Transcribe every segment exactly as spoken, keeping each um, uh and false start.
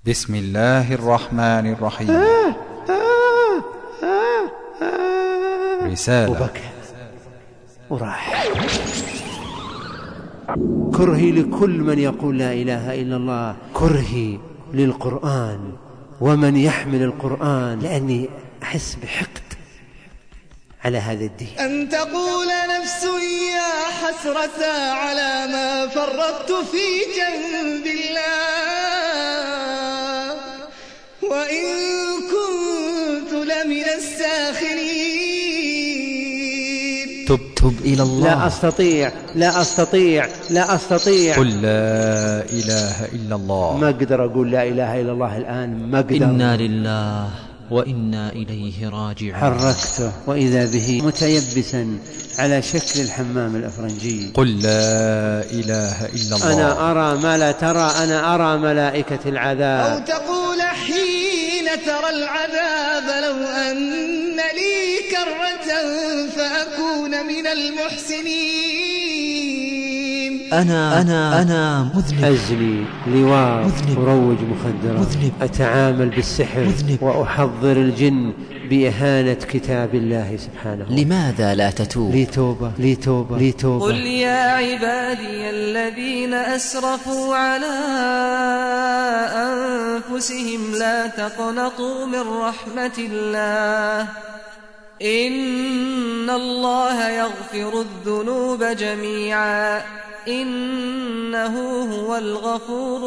بسم الله الرحمن الرحيم. رسالة. وبكى وراح. كرهي لكل من يقول لا إله إلا الله، كرهي للقرآن ومن يحمل القرآن، لأني أحس بحقد على هذا الدين. أن تقول نفس يا حسرة على ما فرطت في جنب الله، وإن كنت لمن الساخرين. تب تب إلى الله. لا أستطيع لا أستطيع لا أستطيع قل لا إله إلا الله. ما أقدر أقول لا إله إلا الله الآن، ما أقدر. إنا لله وإنا إليه راجعون. حركته وإذا به متيبسا على شكل الحمام الأفرنجي. قل لا إله إلا الله. أنا أرى ما لا ترى، أنا أرى ملائكة العذاب. أو تقول حين ترى العذاب لو أن لي كرة فأكون من المحسنين. أنا أنا أنا مذنب، أزني لواء، مذنب، أروج مخدرات، مذنب، أتعامل بالسحر، مذنب، وأحضر الجن بإهانة كتاب الله سبحانه. لماذا لا تتوب؟ لي توبة لي توبة لي توبة. قل يا عبادي الذين أسرفوا على أنفسهم لا تقنطوا من رحمة الله، إن الله يغفر الذنوب جميعا إنه هو الغفور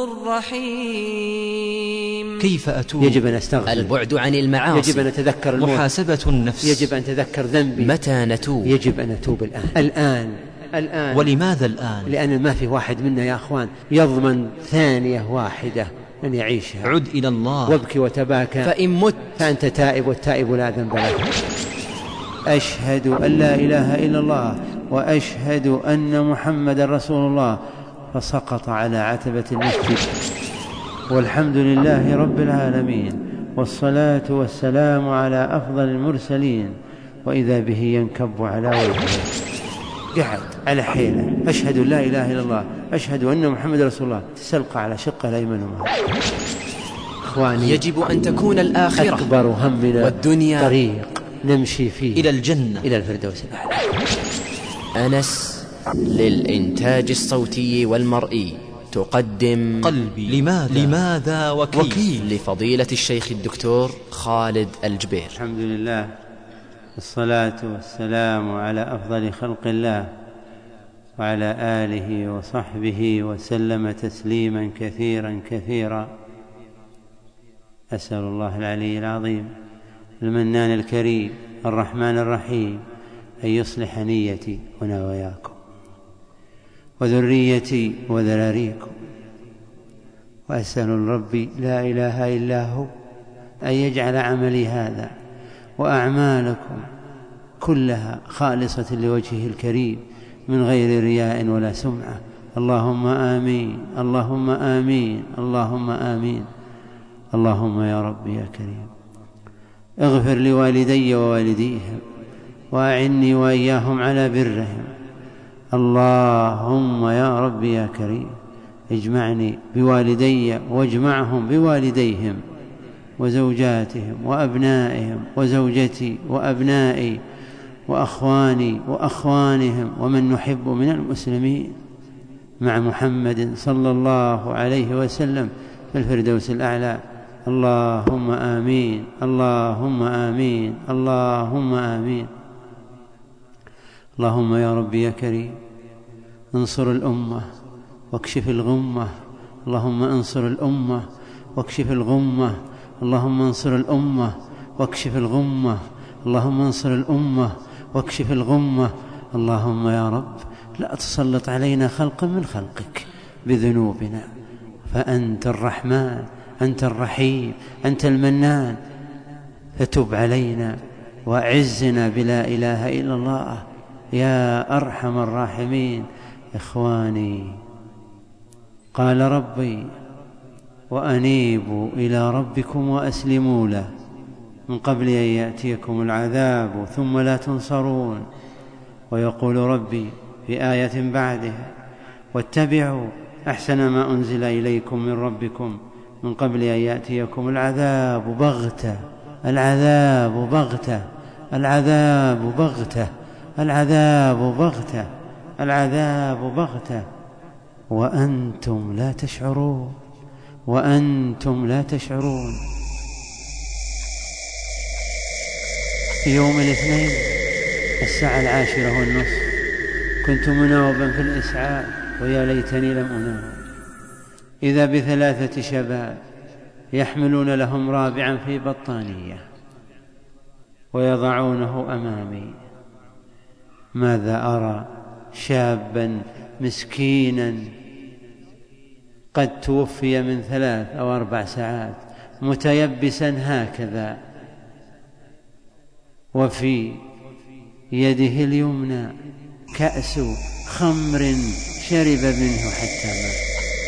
الرحيم. كيف أتوب؟ يجب أن أستغفر. البعد عن المعاصي، يجب أن أتذكر الموت. محاسبة النفس، يجب أن أتذكر ذنبي. متى نتوب؟ يجب أن أتوب الآن الآن الآن. ولماذا الآن؟ لأن ما في واحد منا يا أخوان يضمن ثانية واحدة أن يعيشها. عد إلى الله وابكي وتباكى، فإن مت فأنت تائب، والتائب لا ذنب له. أشهد أن لا إله إلا الله وأشهد أن محمد رسول الله. فسقط على عتبة المسجد. والحمد لله رب العالمين، والصلاة والسلام على أفضل المرسلين. وإذا به ينكب على وجهه، قعد على حيله. أشهد لا إله إلا الله أشهد أن محمد رسول الله، تسلق على شقه الأيمن ومال. إخواني، يجب أن تكون الآخرة أكبر همنا والدنيا طريق نمشي فيه إلى الجنة، إلى الفردوس الأعلى. أنس للإنتاج الصوتي والمرئي تقدم قلبي لماذا لماذا وكيف, وكيل لفضيلة الشيخ الدكتور خالد الجبير. الحمد لله، والصلاة والسلام على أفضل خلق الله وعلى آله وصحبه وسلم تسليما كثيرا كثيرا. أسأل الله العلي العظيم المنان الكريم الرحمن الرحيم أن يصلح نيتي ونواياكم وذريتي وذراريكم. وأسأل الرب لا إله إلا هو أن يجعل عملي هذا وأعمالكم كلها خالصة لوجهه الكريم من غير رياء ولا سمعة. اللهم آمين اللهم آمين اللهم آمين. اللهم يا رب يا كريم اغفر لوالدي ووالديهم وأعني وإياهم على برهم. اللهم يا رب يا كريم اجمعني بوالدي واجمعهم بوالديهم وزوجاتهم وأبنائهم وزوجتي وأبنائي وأخواني وأخوانهم ومن نحب من المسلمين مع محمد صلى الله عليه وسلم في الفردوس الأعلى. اللهم آمين اللهم آمين اللهم آمين. اللهم يا رب يا كريم انصر الأمة واكشف الغمة. اللهم انصر الأمة واكشف الغمة. اللهم انصر الأمة واكشف الغمة. اللهم انصر الأمة واكشف الغمة. اللهم يا رب لا تسلط علينا خلقا من خلقك بذنوبنا، فأنت الرحمن أنت الرحيم أنت المنان. فتب علينا وأعزنا بلا إله إلا الله يا أرحم الراحمين. إخواني، قال ربي وأنيبوا إلى ربكم وأسلموا له من قبل أن يأتيكم العذاب ثم لا تنصرون. ويقول ربي في آية بعدها واتبعوا أحسن ما أنزل إليكم من ربكم من قبل أن يأتيكم العذاب بغتة العذاب بغتة العذاب بغتة العذاب بغتة العذاب بغتة وأنتم لا تشعرون وأنتم لا تشعرون. في يوم الاثنين الساعة العاشرة والنصف كنت مناوبا في الإسعاف ويا ليتني لم أنام، إذا بثلاثة شباب يحملون لهم رابعا في بطانية ويضعونه أمامي. ماذا أرى؟ شابا مسكينا قد توفي من ثلاث أو أربع ساعات متيبسا هكذا، وفي يده اليمنى كأس خمر شرب منه حتى مات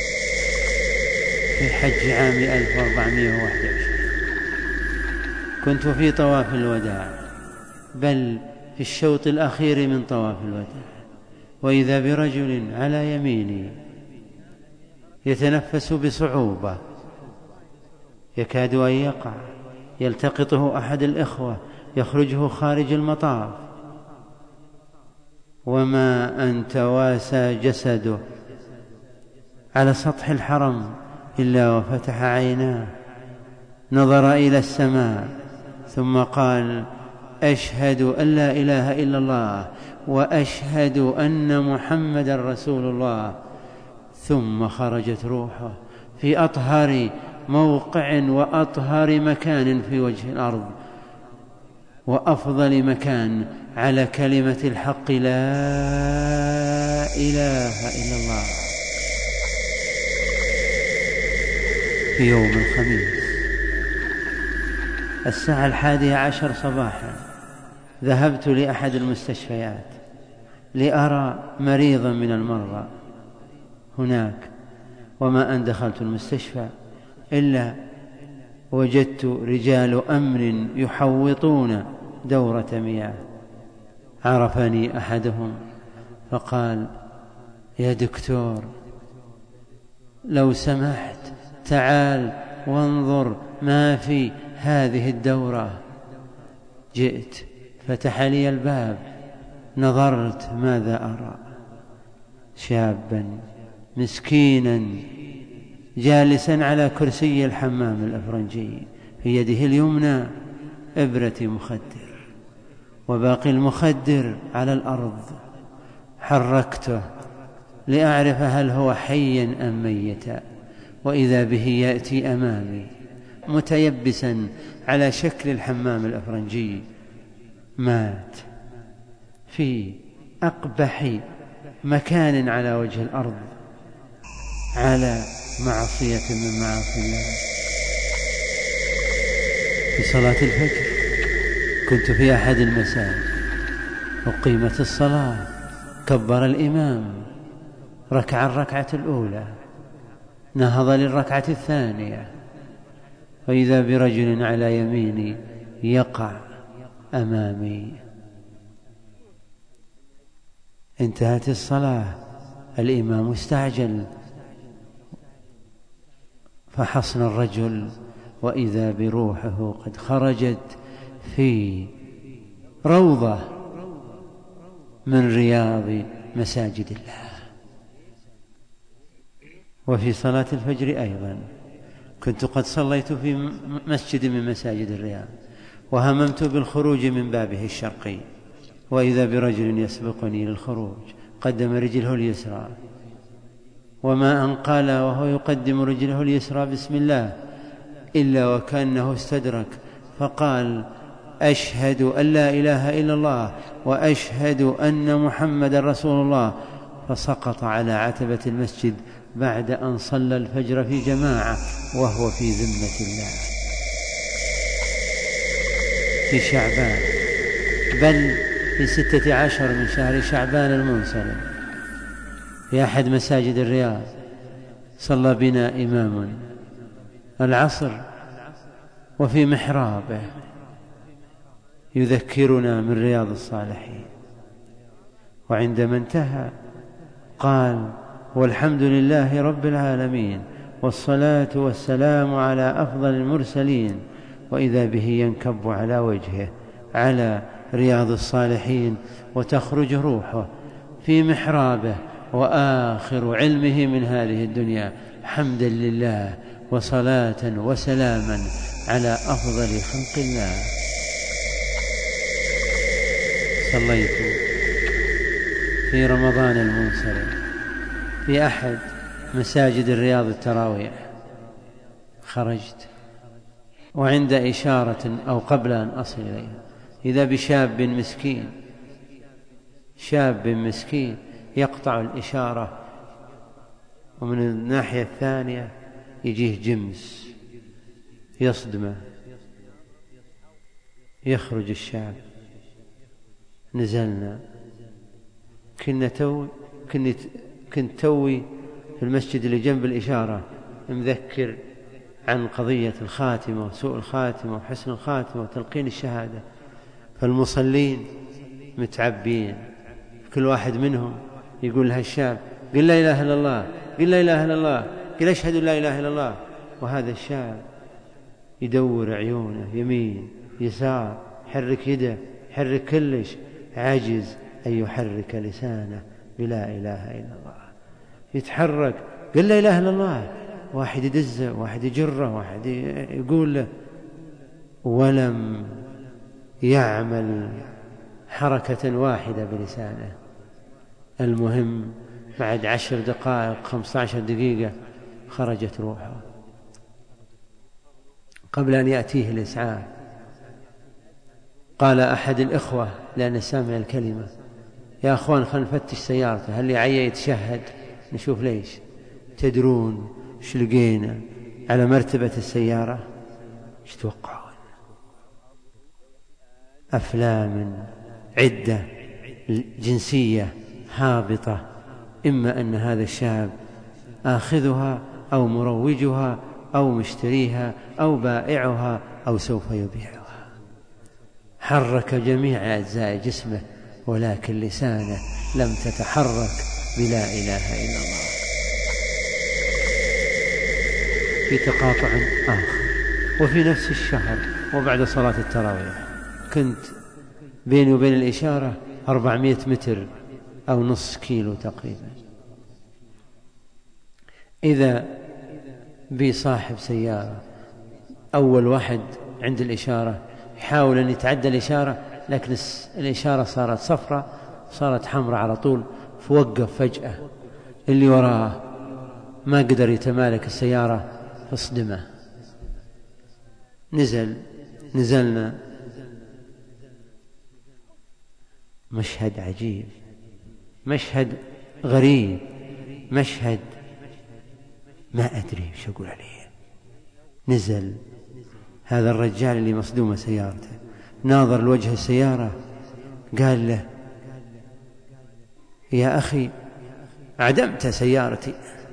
في حج عام ألف وأربعمائة وواحد وعشرين. كنت في طواف الوداع، بل في الشوط الأخير من طواف الوداع، وإذا برجل على يميني يتنفس بصعوبة يكاد أن يقع، يلتقطه أحد الإخوة يخرجه خارج المطاف، وما أن تواسى جسده على سطح الحرم إلا وفتح عيناه، نظر إلى السماء ثم قال: أشهد أن لا إله إلا الله وأشهد أن محمد رسول الله. ثم خرجت روحه في أطهر موقع وأطهر مكان في وجه الأرض وأفضل مكان على كلمة الحق لا إله إلا الله. في يوم الخميس الساعة الحادية عشر صباحا ذهبت لأحد المستشفيات لأرى مريضا من المرضى هناك، وما أن دخلت المستشفى إلا وجدت رجال أمن يحوطون دورة مياه. عرفني أحدهم فقال: يا دكتور لو سمحت تعال وانظر ما في هذه الدورة. جئت، فتح لي الباب، نظرت، ماذا أرى؟ شابا مسكينا جالسا على كرسي الحمام الأفرنجي، في يده اليمنى إبرة مخدر وباقي المخدر على الأرض. حركته لأعرف هل هو حيا أم ميتا، وإذا به يأتي أمامي متيبسا على شكل الحمام الأفرنجي. مات في أقبح مكان على وجه الأرض على معصية من معاصي الله. في صلاة الفجر كنت في أحد المساجد، أقيمت الصلاة، كبر الإمام، ركع الركعة الأولى، نهض للركعة الثانية، وإذا برجل على يميني يقع أمامي. انتهت الصلاة، الإمام استعجل فحصن الرجل، وإذا بروحه قد خرجت في روضة من رياض مساجد الله. وفي صلاة الفجر أيضا كنت قد صليت في مسجد من مساجد الرياض، وهممت بالخروج من بابه الشرقي، وإذا برجل يسبقني للخروج، قدم رجله اليسرى، وما أن قال وهو يقدم رجله اليسرى بسم الله إلا وكأنه استدرك فقال: أشهد أن لا إله إلا الله وأشهد أن محمد رسول الله، فسقط على عتبة المسجد بعد أن صلى الفجر في جماعة وهو في ذمة الله في شعبان، بل في ستة عشر من شهر شعبان المنصرم، في أحد مساجد الرياض. صلى بنا إمام العصر وفي محرابه يذكرنا من رياض الصالحين، وعندما انتهى قال: والحمد لله رب العالمين والصلاة والسلام على أفضل المرسلين، وإذا به ينكب على وجهه على رياض الصالحين، وتخرج روحه في محرابه وآخر علمه من هذه الدنيا حمدا لله وصلاة وسلاما على أفضل خلق الله. صليت في رمضان المنصرم في أحد مساجد الرياض التراويح، خرجت وعند إشارة أو قبل أن أصل إليها إذا بشاب مسكين، شاب مسكين يقطع الإشارة، ومن الناحية الثانية يجيه جمس يصدمه، يخرج الشاب. نزلنا، كنا تو كنت كنت توي في المسجد اللي جنب الإشارة مذكر عن قضية الخاتمة وسوء الخاتمة وحسن الخاتمة وتلقين الشهادة، فالمصلين متعبين، كل واحد منهم يقول لها الشاب قل لا إله إلا الله، قل لا إله إلا الله، قل أشهد أن لا إله إلا الله. وهذا الشاب يدور عيونه يمين يسار، حرك يده، حرك كلش، عاجز أن يحرك لسانه بلا إله إلا الله. يتحرك قل لا إله إلا الله، واحد يدزه، واحد يجره، واحد يقول له، ولم يعمل حركة واحدة بلسانه. المهم بعد عشر دقائق خمسة عشر دقيقة خرجت روحه قبل أن يأتيه الإسعاف. قال أحد الإخوة لأن سامع الكلمة يا أخوان خلنا نفتش سيارته، هل لي عيا يتشهد نشوف ليش. تدرون ايش لقينا على مرتبة السيارة؟ ايش توقعون؟ أفلام عدة جنسية هابطة، إما أن هذا الشاب آخذها أو مروجها أو مشتريها أو بائعها أو سوف يبيعها. حرك جميع أجزاء جسمه ولكن لسانه لم تتحرك بلا إله إلا الله. في تقاطع آخر وفي نفس الشهر وبعد صلاة التراويح كنت بيني وبين الإشارة أربعمائة متر أو نصف كيلو تقريبا، إذا بصاحب سيارة أول واحد عند الإشارة يحاول أن يتعدى الإشارة، لكن الإشارة صارت صفراء صارت حمراء على طول، فوقف فجأة. اللي وراه ما قدر يتمالك السيارة فاصدمه. نزل نزلنا مشهد عجيب، مشهد غريب، مشهد ما أدري وش أقول عليه. نزل هذا الرجال اللي مصدومة سيارته، ناظر لوجه السيارة، قال له يا أخي عدمت سيارتي.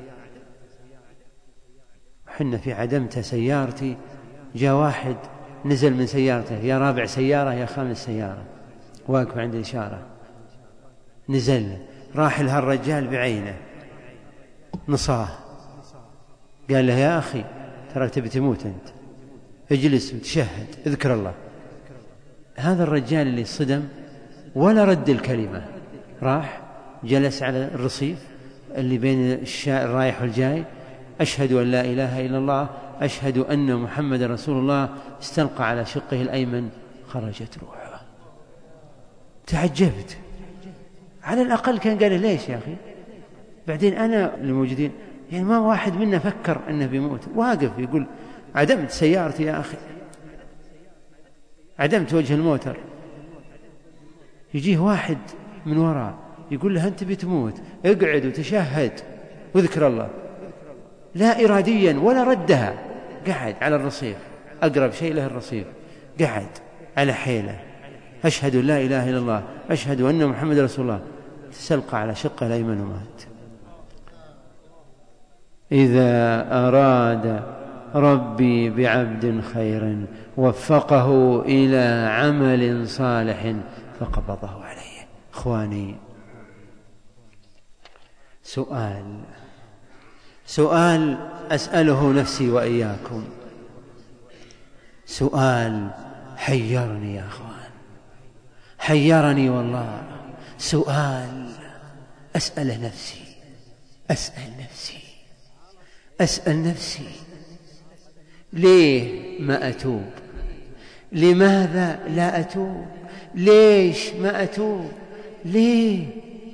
حنا في عدمت سيارتي جاء واحد نزل من سيارته، يا رابع سيارة يا خامس سيارة، واقف عند الإشارة. نزل راح لها الرجال بعينه نصاه، قال له يا أخي ترى تبي تموت أنت، اجلس وتشهد اذكر الله. هذا الرجال اللي صدم ولا رد الكلمة، راح جلس على الرصيف اللي بين الشارع الرايح والجاي، أشهد أن لا إله إلا الله، أشهد أن محمد رسول الله. استلقى على شقه الأيمن، خرجت روحه. تعجبت، على الأقل كان قال ليش يا أخي. بعدين أنا اللي موجودين يعني ما واحد منا فكر أنه بيموت، واقف يقول عدمت سيارتي يا أخي، عدمت وجه الموتر. يجيه واحد من وراء يقول له أنت بتموت، اقعد وتشهد واذكر الله. لا إراديا ولا ردها، قعد على الرصيف، أقرب شيء له الرصيف، قعد على حيله، أشهد لا إله إلا الله، أشهد أن محمد رسول الله. تسلق على شقه الأيمن ومات. إذا أراد ربي بعبد خير وفقه إلى عمل صالح فقبضه عليه. إخواني، سؤال: سؤال أسأله نفسي وإياكم، سؤال حيرني يا أخوان، حيرني والله، سؤال أسأل نفسي أسأل نفسي أسأل نفسي ليه ما أتوب؟ لماذا لا أتوب؟ ليش ما أتوب؟ ليه؟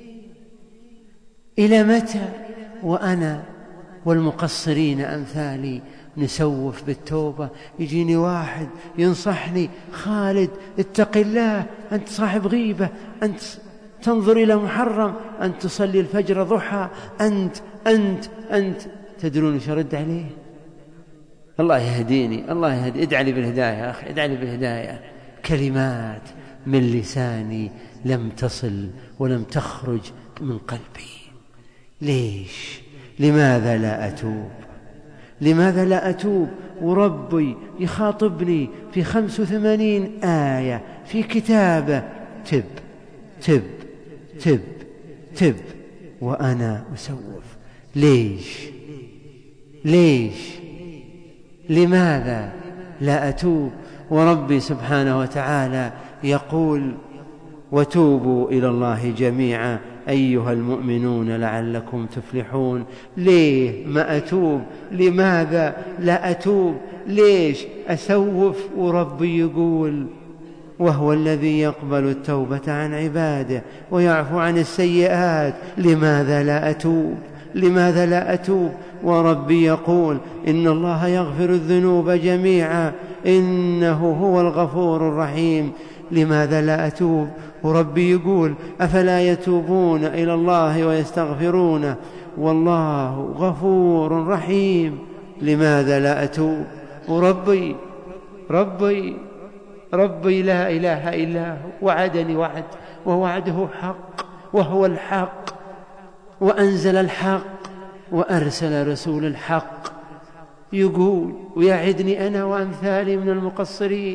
إلى متى وأنا والمقصرين أمثالي نسوف بالتوبة؟ يجيني واحد ينصحني: خالد اتق الله، أنت صاحب غيبة، أنت تنظر إلى محرم، أنت تصلي الفجر ضحى، أنت أنت أنت تدرون ايش أرد عليه؟ الله يهديني، الله يهدي، ادعي لي بالهداية يا أخي، ادعي لي بالهداية. كلمات من لساني لم تصل ولم تخرج من قلبي. ليش؟ لماذا لا أتوب؟ لماذا لا أتوب وربي يخاطبني في خمس وثمانين آية في كتابه: تب تب تب تب، وأنا أسوف؟ ليش؟ ليش؟ لماذا لا أتوب وربي سبحانه وتعالى يقول: وتوبوا إلى الله جميعا أيها المؤمنون لعلكم تفلحون؟ ليه ما أتوب؟ لماذا لا أتوب؟ ليش أسوف وربي يقول: وهو الذي يقبل التوبة عن عباده ويعفو عن السيئات؟ لماذا لا أتوب؟ لماذا لا أتوب وربي يقول: إن الله يغفر الذنوب جميعا إنه هو الغفور الرحيم؟ لماذا لا أتوب وربي يقول: أفلا يتوبون إلى الله ويستغفرونه والله غفور رحيم؟ لماذا لا أتوب وربي ربي ربي لا إله إلا هو وعدني وعد ووعده حق وهو الحق، وأنزل الحق وأرسل رسول الحق يقول ويعدني أنا وأمثالي من المقصرين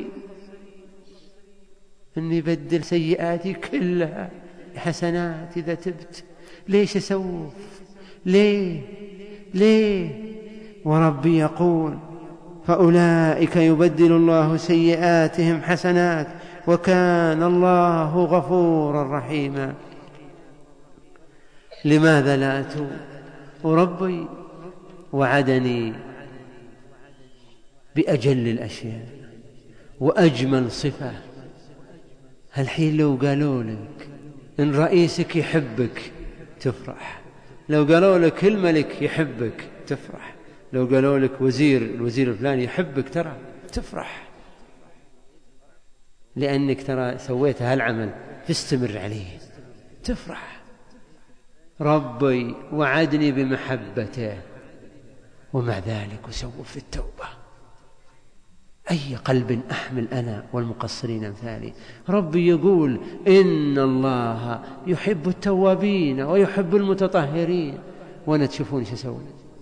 أن يبدل سيئاتي كلها حسنات إذا تبت. ليش أسوف؟ ليه؟ ليه؟ وربي يقول: فأولئك يبدل الله سيئاتهم حسنات وكان الله غفورا رحيما. لماذا لا أتوب وربي وعدني بأجل الأشياء وأجمل صفة؟ هالحين لو قالوا لك إن رئيسك يحبك تفرح، لو قالوا لك الملك يحبك تفرح، لو قالوا لك وزير الوزير الفلاني يحبك ترى تفرح، لأنك ترى سويت هالعمل تستمر عليه تفرح. ربي وعدني بمحبته ومع ذلك أسوف في التوبة. أي قلب أحمل أنا والمقصرين أمثالي؟ ربي يقول: إن الله يحب التوابين ويحب المتطهرين، وأنا تشوفون شو أسوي؟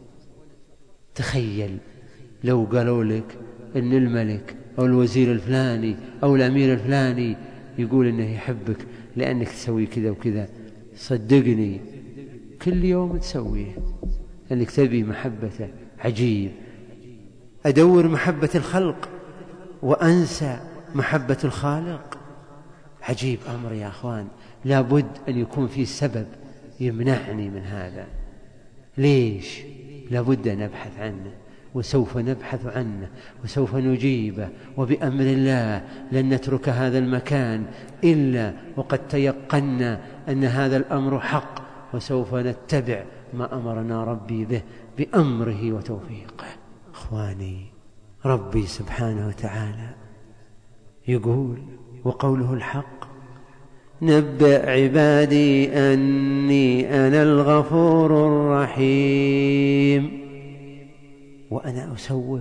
تخيل لو قالوا لك إن الملك أو الوزير الفلاني أو الأمير الفلاني يقول إنه يحبك لأنك تسوي كذا وكذا، صدقني كل يوم تسويه لأنك تبي محبته. عجيب، أدور محبة الخلق وأنسى محبة الخالق. عجيب أمر يا أخوان، لابد أن يكون في سبب يمنعني من هذا. ليش؟ لابد أن نبحث عنه، وسوف نبحث عنه وسوف نجيبه، وبأمر الله لن نترك هذا المكان إلا وقد تيقنا أن هذا الأمر حق، وسوف نتبع ما أمرنا ربي به بأمره وتوفيقه. إخواني، ربي سبحانه وتعالى يقول وقوله الحق: نبئ عبادي أني أنا الغفور الرحيم. وأنا أسوف،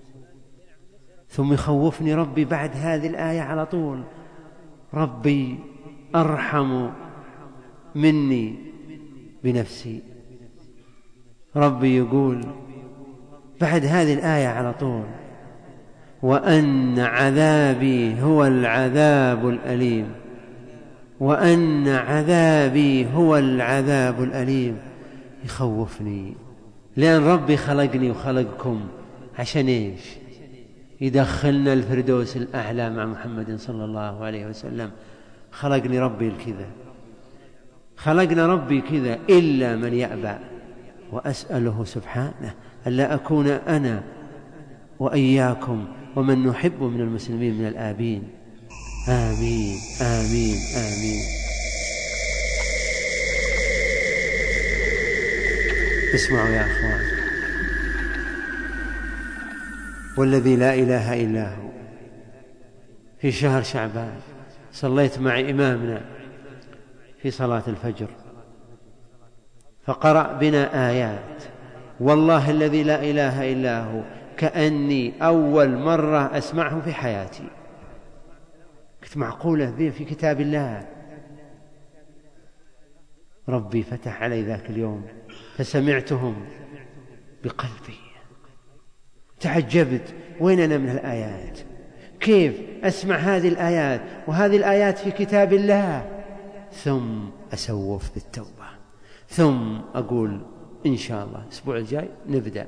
ثم يخوفني ربي بعد هذه الآية على طول. ربي أرحم مني بنفسي. ربي يقول بعد هذه الآية على طول: وأن عذابي هو العذاب الأليم. وأن عذابي هو العذاب الأليم. يخوفني لأن ربي خلقني وخلقكم عشان إيش؟ يدخلنا الفردوس الأعلى مع محمد صلى الله عليه وسلم. خلقني ربي الكذا، خلقنا ربي كذا، إلا من يأبى. وأسأله سبحانه ألا أكون أنا وإياكم ومن نحب من المسلمين من الآبين. آمين آمين آمين. اسمعوا يا أخوان، والذي لا إله إلا هو، في شهر شعبان صليت مع إمامنا في صلاة الفجر فقرأ بنا آيات، والله الذي لا إله إلا هو كأني أول مرة أسمعهم في حياتي. كنت معقولة ذي في كتاب الله. ربي فتح علي ذاك اليوم فسمعتهم بقلبي، تعجبت وين أنا من الآيات؟ كيف أسمع هذه الآيات وهذه الآيات في كتاب الله؟ ثم أسوف بالتوبة، ثم أقول إن شاء الله الأسبوع الجاي نبدأ.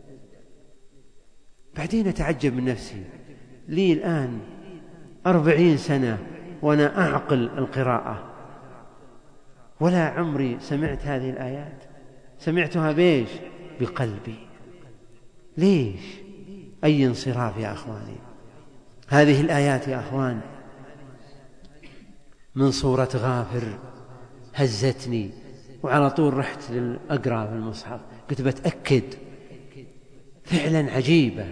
بعدين أتعجب من نفسي، لي الآن أربعين سنة وأنا أعقل القراءة ولا عمري سمعت هذه الآيات. سمعتها بيش؟ بقلبي. ليش؟ أي انصراف يا أخواني. هذه الآيات يا أخوان من سورة غافر هزتني، وعلى طول رحت للأقرأ في المصحف، قلت بتأكد فعلا عجيبة.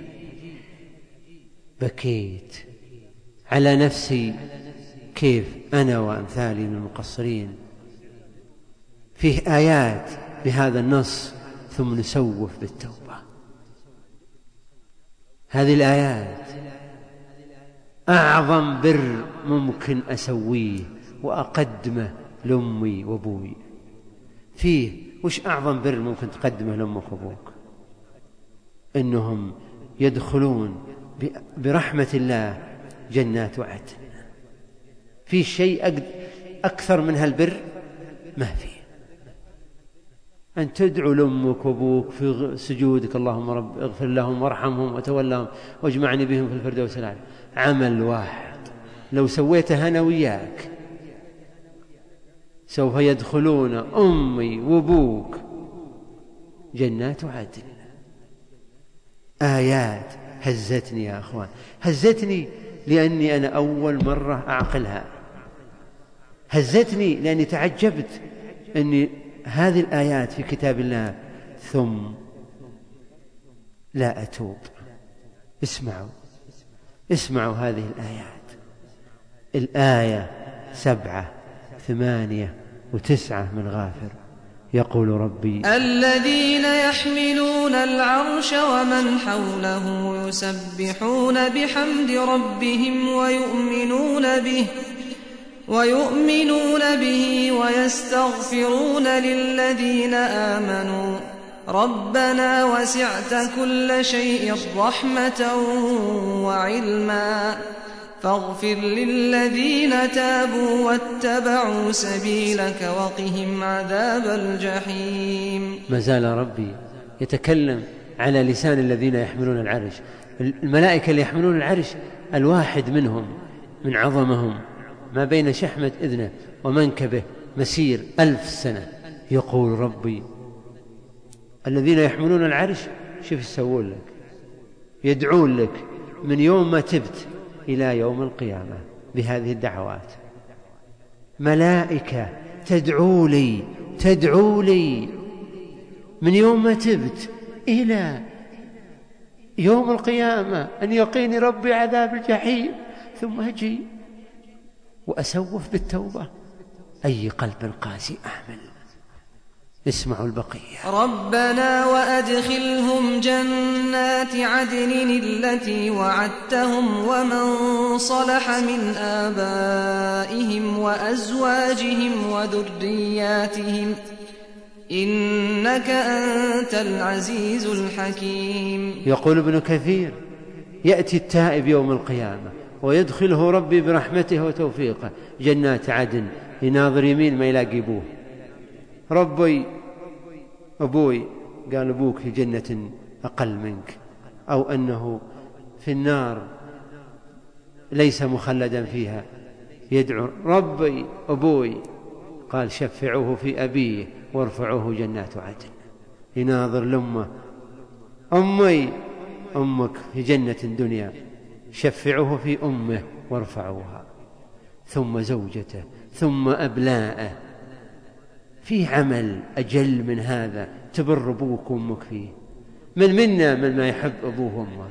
بكيت على نفسي كيف أنا وأمثالي من المقصرين فيه آيات بهذا النص ثم نسوف بالتوبة. هذه الآيات أعظم بر ممكن أسويه وأقدمه لأمي وأبوي. فيه وش أعظم بر ممكن تقدمه لأمك وأبوك؟ إنهم يدخلون برحمة الله جنات عدن. في شيء أكثر من هالبر؟ ما فيه. أن تدعو لأمك وأبوك في سجودك اللهم رب اغفر لهم وارحمهم وتولهم واجمعني بهم في الفردوس الأعلى. عمل واحد لو سويته أنا وياك سوف يدخلون أمي وأبوك جنات عدن. آيات هزتني يا أخوان، هزتني لأني أنا أول مرة أعقلها، هزتني لأني تعجبت أني هذه الآيات في كتاب الله ثم لا أتوب. اسمعوا اسمعوا هذه الآيات. الآية سبعة ثمانية وتسعة من غافر. يقول ربي الذين يحملون العرش ومن حوله يسبحون بحمد ربهم ويؤمنون به ويؤمنون به ويستغفرون للذين آمنوا ربنا وسعت كل شيء رحمة وعلما فاغفر للذين تابوا واتبعوا سبيلك وقهم عذاب الجحيم. ما زال ربي يتكلم على لسان الذين يحملون العرش. الملائكة اللي يحملون العرش الواحد منهم من عظمهم ما بين شحمة إذنه ومنكبه مسير ألف سنة. يقول ربي الذين يحملون العرش شوف يسوون لك، يدعون لك من يوم ما تبت إلى يوم القيامة بهذه الدعوات. ملائكة تدعو لي تدعو لي من يوم ما تبت إلى يوم القيامة أن يقيني ربي عذاب الجحيم، ثم أجي وأسوف بالتوبة. أي قلب قاسي أحمل. اسمعوا البقية. ربنا وأدخلهم جنات عدن التي وعدتهم ومن صلح من آبائهم وأزواجهم وذرياتهم إنك أنت العزيز الحكيم. يقول ابن كثير يأتي التائب يوم القيامة ويدخله ربي برحمته وتوفيقه جنات عدن، يناظر يمين ما يلاقي أبوه. ربي أبوي قال أبوك في جنة أقل منك، أو أنه في النار ليس مخلدا فيها، يدعو ربي أبوي، قال شفعوه في أبيه وارفعوه جنات عدن. يناظر لأمه، أمي أمك في جنة الدنيا، شفعوه في أمه وارفعوها، ثم زوجته، ثم أبناءه. في عمل أجل من هذا تبر أبوك وأمك فيه؟ من منا من ما يحب أبوه وأمه؟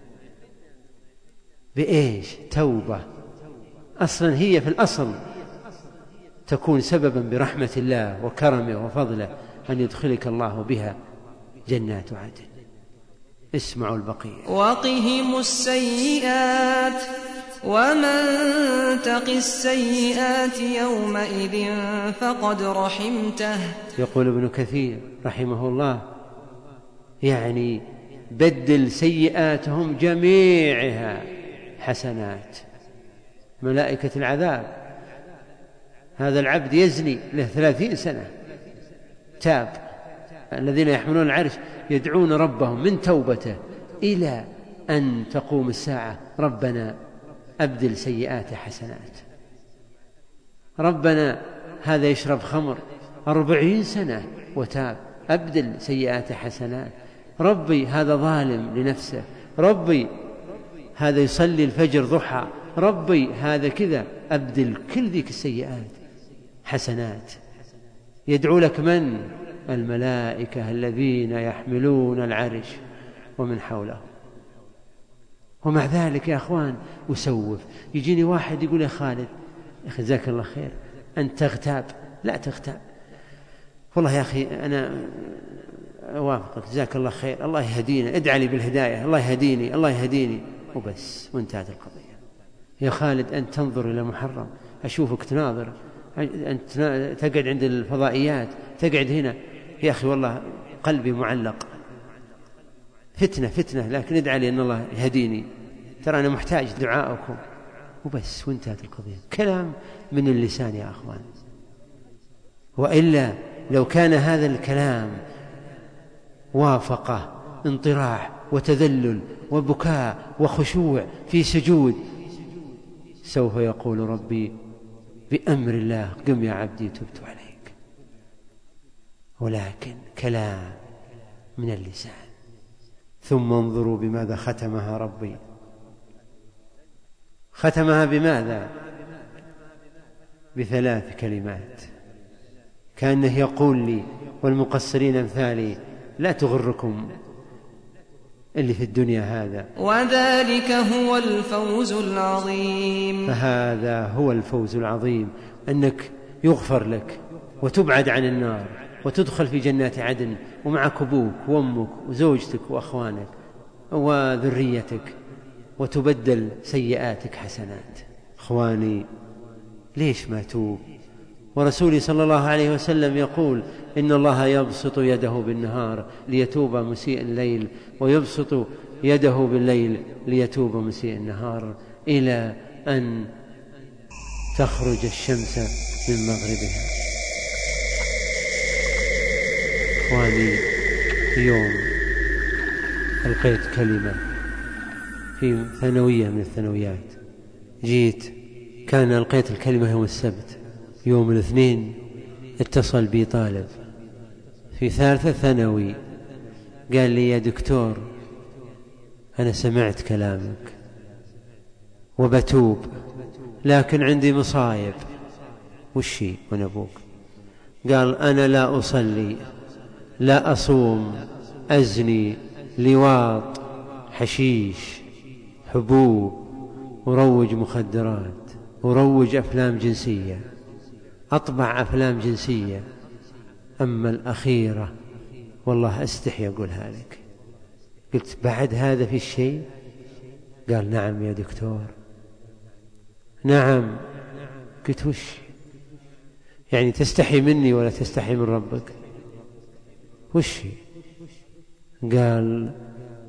بإيش؟ توبة. أصلا هي في الأصل تكون سببا برحمة الله وكرمه وفضله أن يدخلك الله بها جنات عدن. اسمعوا البقية. وقهم السيئات ومن تق السيئات يومئذ فقد رحمته. يقول ابن كثير رحمه الله يعني بدل سيئاتهم جميعها حسنات. ملائكة العذاب، هذا العبد يزني له ثلاثين سنة، تاب، الذين يحملون العرش يدعون ربهم من توبته إلى أن تقوم الساعة، ربنا أبدل سيئات حسنات. ربنا هذا يشرب خمر أربعين سنة وتاب، أبدل سيئات حسنات. ربي هذا ظالم لنفسه، ربي هذا يصلي الفجر ضحى، ربي هذا كذا، أبدل كل ذيك السيئات حسنات. يدعو لك من؟ الملائكة الذين يحملون العرش ومن حوله. ومع ذلك يا أخوان أسوف، يجيني واحد يقول يا خالد يا أخي جزاك الله خير أنت تغتاب. لا تغتاب والله يا أخي، أنا أوافقك جزاك الله خير، الله يهدينا، ادعى لي بالهداية، الله يهديني الله يهديني وبس، وانتهت القضية. يا خالد أنت تنظر إلى محرم، أشوفك تناظر، أنت تقعد عند الفضائيات، تقعد هنا، يا أخي والله قلبي معلق، فتنة فتنة، لكن ادعى لي أن الله يهديني، ترى أنا محتاج دعاءكم وبس، وانتهت القضية. كلام من اللسان يا أخوان. وإلا لو كان هذا الكلام وافقه انطراح وتذلل وبكاء وخشوع في سجود، سوف يقول ربي بأمر الله قم يا عبدي تبت عليك. ولكن كلام من اللسان. ثم انظروا بماذا ختمها ربي. ختمها بماذا؟ بثلاث كلمات، كأنه يقول لي والمقصرين أمثالي لا تغركم اللي في الدنيا هذا، وذلك هو الفوز العظيم. فهذا هو الفوز العظيم، أنك يغفر لك وتبعد عن النار وتدخل في جنات عدن، ومعك أبوك وأمك وزوجتك وأخوانك وذريتك، وتبدل سيئاتك حسنات. أخواني ليش ما توب؟ ورسولي صلى الله عليه وسلم يقول إن الله يبسط يده بالنهار ليتوب مسيء الليل، ويبسط يده بالليل ليتوب مسيء النهار، إلى أن تخرج الشمس من مغربها. إخواني اليوم ألقيت كلمة في ثانوية من الثانويات، جيت كان ألقيت الكلمة يوم السبت، يوم الاثنين اتصل بي طالب في ثالثة ثانوي قال لي يا دكتور أنا سمعت كلامك وبتوب، لكن عندي مصايب. وشي وأنا أبوك؟ قال أنا لا أصلي، لا أصوم، أزني، لواط، حشيش، حبوب، أروج مخدرات، أروج أفلام جنسية، أطبع أفلام جنسية، أما الأخيرة والله أستحي أقولها لك. قلت بعد هذا في الشيء؟ قال نعم يا دكتور نعم. قلت وش يعني، تستحي مني ولا تستحي من ربك؟ وش؟ قال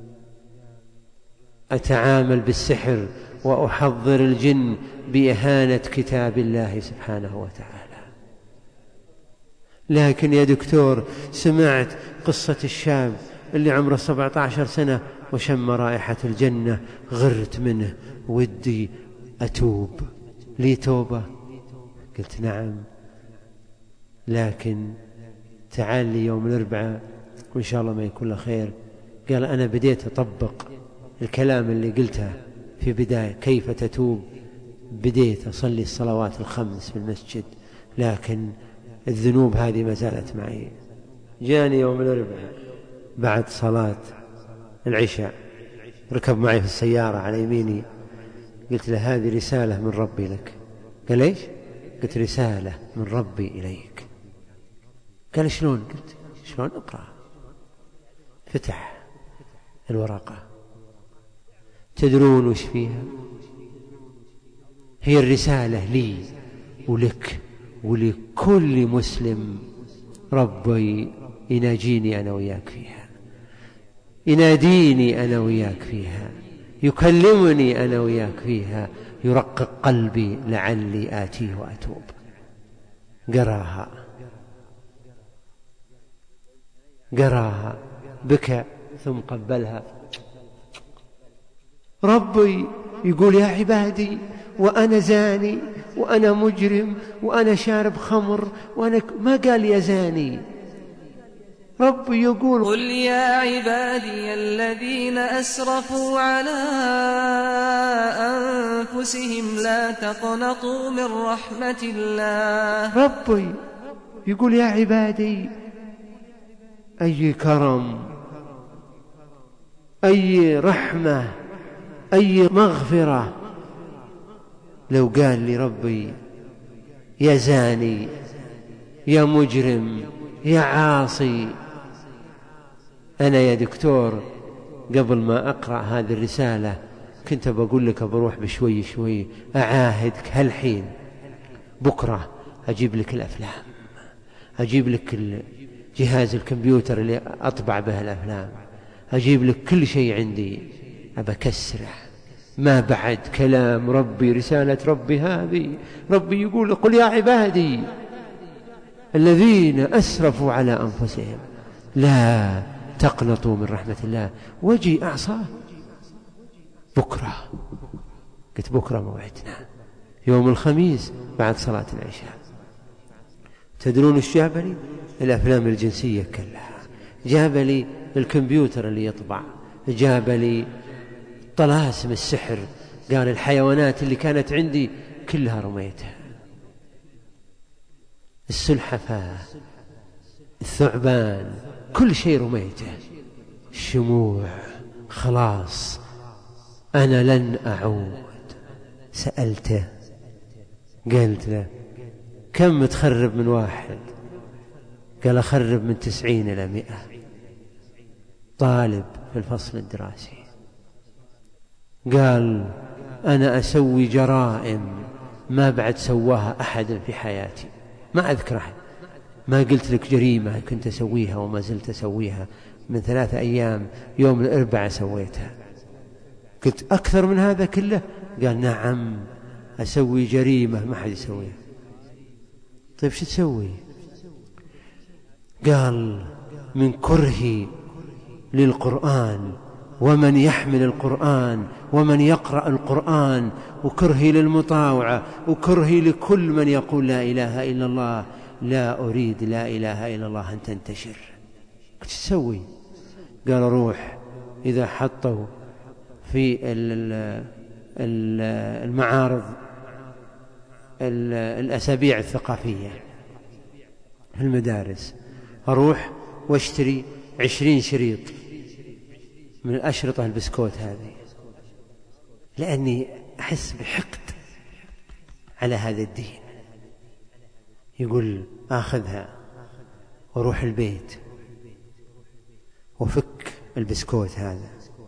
أتعامل بالسحر وأحضر الجن بإهانة كتاب الله سبحانه وتعالى. لكن يا دكتور سمعت قصة الشاب اللي عمره سبعة عشر سنة وشم رائحة الجنة، غرت منه، ودي أتوب، لي توبة؟ قلت نعم، لكن تعال لي يوم الأربعاء وإن شاء الله ما يكون له خير. قال أنا بديت أطبق الكلام اللي قلته في بداية، كيف تتوب، بديت أصلي الصلوات الخمس في المسجد، لكن الذنوب هذه ما زالت معي. جاني يوم الأربعاء بعد صلاة العشاء، ركب معي في السيارة على يميني، قلت له هذه رسالة من ربي لك. قال ليش؟ قلت رسالة من ربي إليك. قال شلون؟ قلت شلون؟ اقرأ. فتح الورقة، تدرون وش فيها؟ هي الرسالة لي ولك ولكل مسلم ربي يناجيني أنا وياك فيها، يناديني أنا وياك فيها، يكلمني أنا وياك فيها، يرقق قلبي لعلي آتيه وأتوب. قراها قراها بكى ثم قبلها. ربي يقول يا عبادي وأنا زاني وأنا مجرم وأنا شارب خمر وأنا ك... ما قال يا زاني، ربي يقول قل يا عبادي الذين أسرفوا على أنفسهم لا تقنطوا من رحمة الله. ربي يقول يا عبادي، أي كرم، أي رحمة، أي مغفرة لو قال لي ربي يا زاني يا مجرم يا عاصي. أنا يا دكتور قبل ما أقرأ هذه الرسالة كنت بقول لك بروح بشوي شوي، أعاهدك هالحين بكرة أجيب لك الأفلام، أجيب لك جهاز الكمبيوتر اللي أطبع به الأفلام، أجيب لك كل شيء عندي، أبكسره. ما بعد كلام ربي، رسالة ربي هذه، ربي يقول قل يا عبادي الذين أسرفوا على أنفسهم لا تقنطوا من رحمة الله. وجي أعصاه بكرة، قلت بكرة موعدنا يوم الخميس بعد صلاة العشاء. تدرون ايش جاب لي؟ الأفلام الجنسية كلها، جاب لي الكمبيوتر اللي يطبع، جاب لي طلاسم السحر، قال الحيوانات اللي كانت عندي كلها رميتها، السلحفاة، الثعبان، كل شيء رميته، الشموع، خلاص أنا لن أعود. سألته قلت له كم تخرب من واحد؟ قال أخرب من تسعين إلى مئة طالب في الفصل الدراسي. قال أنا أسوي جرائم ما بعد سواها أحد في حياتي، ما أذكر أحد، ما قلت لك جريمة كنت أسويها وما زلت أسويها، من ثلاثة أيام يوم الأربعاء سويتها. قلت أكثر من هذا كله؟ قال نعم أسوي جريمة ما حد يسويها. طيب شو تسوي؟ قال من كرهي للقرآن ومن يحمل القرآن ومن يقرأ القرآن، وكرهي للمطاوعة، وكرهي لكل من يقول لا إله إلا الله، لا أريد لا إله إلا الله أن تنتشر. قلت تسوي؟ قال روح إذا حطوا في المعارض الأسابيع الثقافية في المدارس، أروح واشتري عشرين شريط من الأشرطة البسكوت هذه، لأني أحس بحقد على هذا الدين. يقول آخذها وروح البيت وفك البسكوت هذا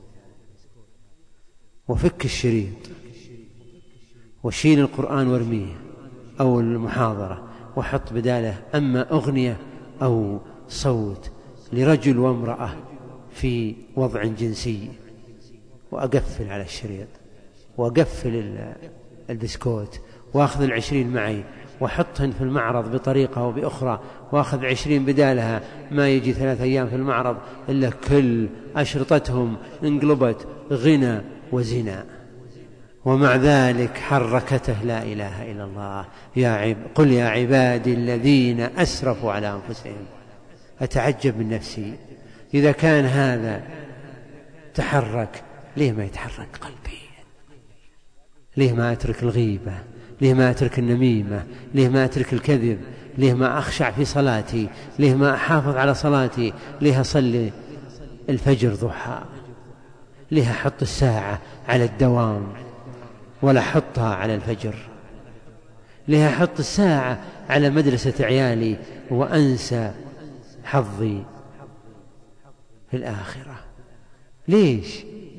وفك الشريط وشيل القرآن وارميه أو المحاضرة، وحط بداله أما أغنية أو صوت لرجل وامرأة في وضع جنسي، وأقفل على الشريط وأقفل البسكوت وأخذ العشرين معي وحطهن في المعرض بطريقة أو بأخرى وأخذ عشرين بدالها، ما يجي ثلاث أيام في المعرض إلا كل أشرطتهم انقلبت غنى وزنا، ومع ذلك حركته لا إله إلا الله. يا عب قل يا عبادي الذين أسرفوا على أنفسهم. أتعجب من نفسي، إذا كان هذا تحرك ليه ما يتحرك قلبي؟ ليه ما أترك الغيبة؟ ليه ما أترك النميمة؟ ليه ما أترك الكذب؟ ليه ما أخشع في صلاتي؟ ليه ما أحافظ على صلاتي؟ ليه أصلي الفجر ضحى؟ ليه أحط الساعة على الدوام ولا أحطها على الفجر؟ ليه أحط الساعة على مدرسة عيالي وأنسى حظي في الآخرة؟ ليش؟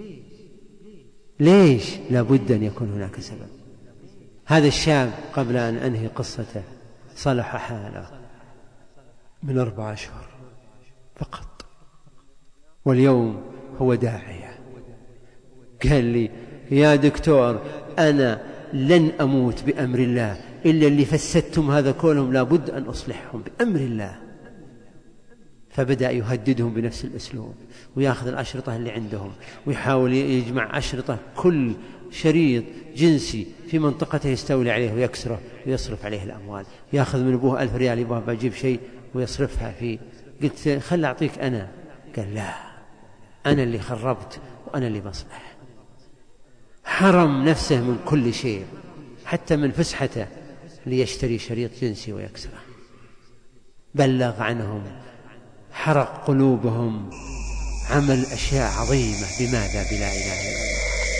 ليش؟ لابد أن يكون هناك سبب. هذا الشاب قبل أن أنهي قصته صلح حاله من أربع أشهر فقط، واليوم هو داعية. قال لي يا دكتور أنا لن أموت بأمر الله، إلا اللي فسدتم هذا كلهم لابد أن أصلحهم بأمر الله. فبدأ يهددهم بنفس الأسلوب، ويأخذ الأشرطة اللي عندهم ويحاول يجمع أشرطة، كل شريط جنسي في منطقته يستولي عليه ويكسره ويصرف عليه الأموال. يأخذ من أبوه ألف ريال يبغى بجيب شيء ويصرفها فيه. قلت خل أعطيك أنا. قال لا، أنا اللي خربت وأنا اللي بصلح. حرم نفسه من كل شيء، حتى من فسحته ليشتري شريط جنسي ويكسره. بلغ عنهم، حرق قلوبهم، عمل أشياء عظيمة. بماذا؟ بلا إله إلا الله.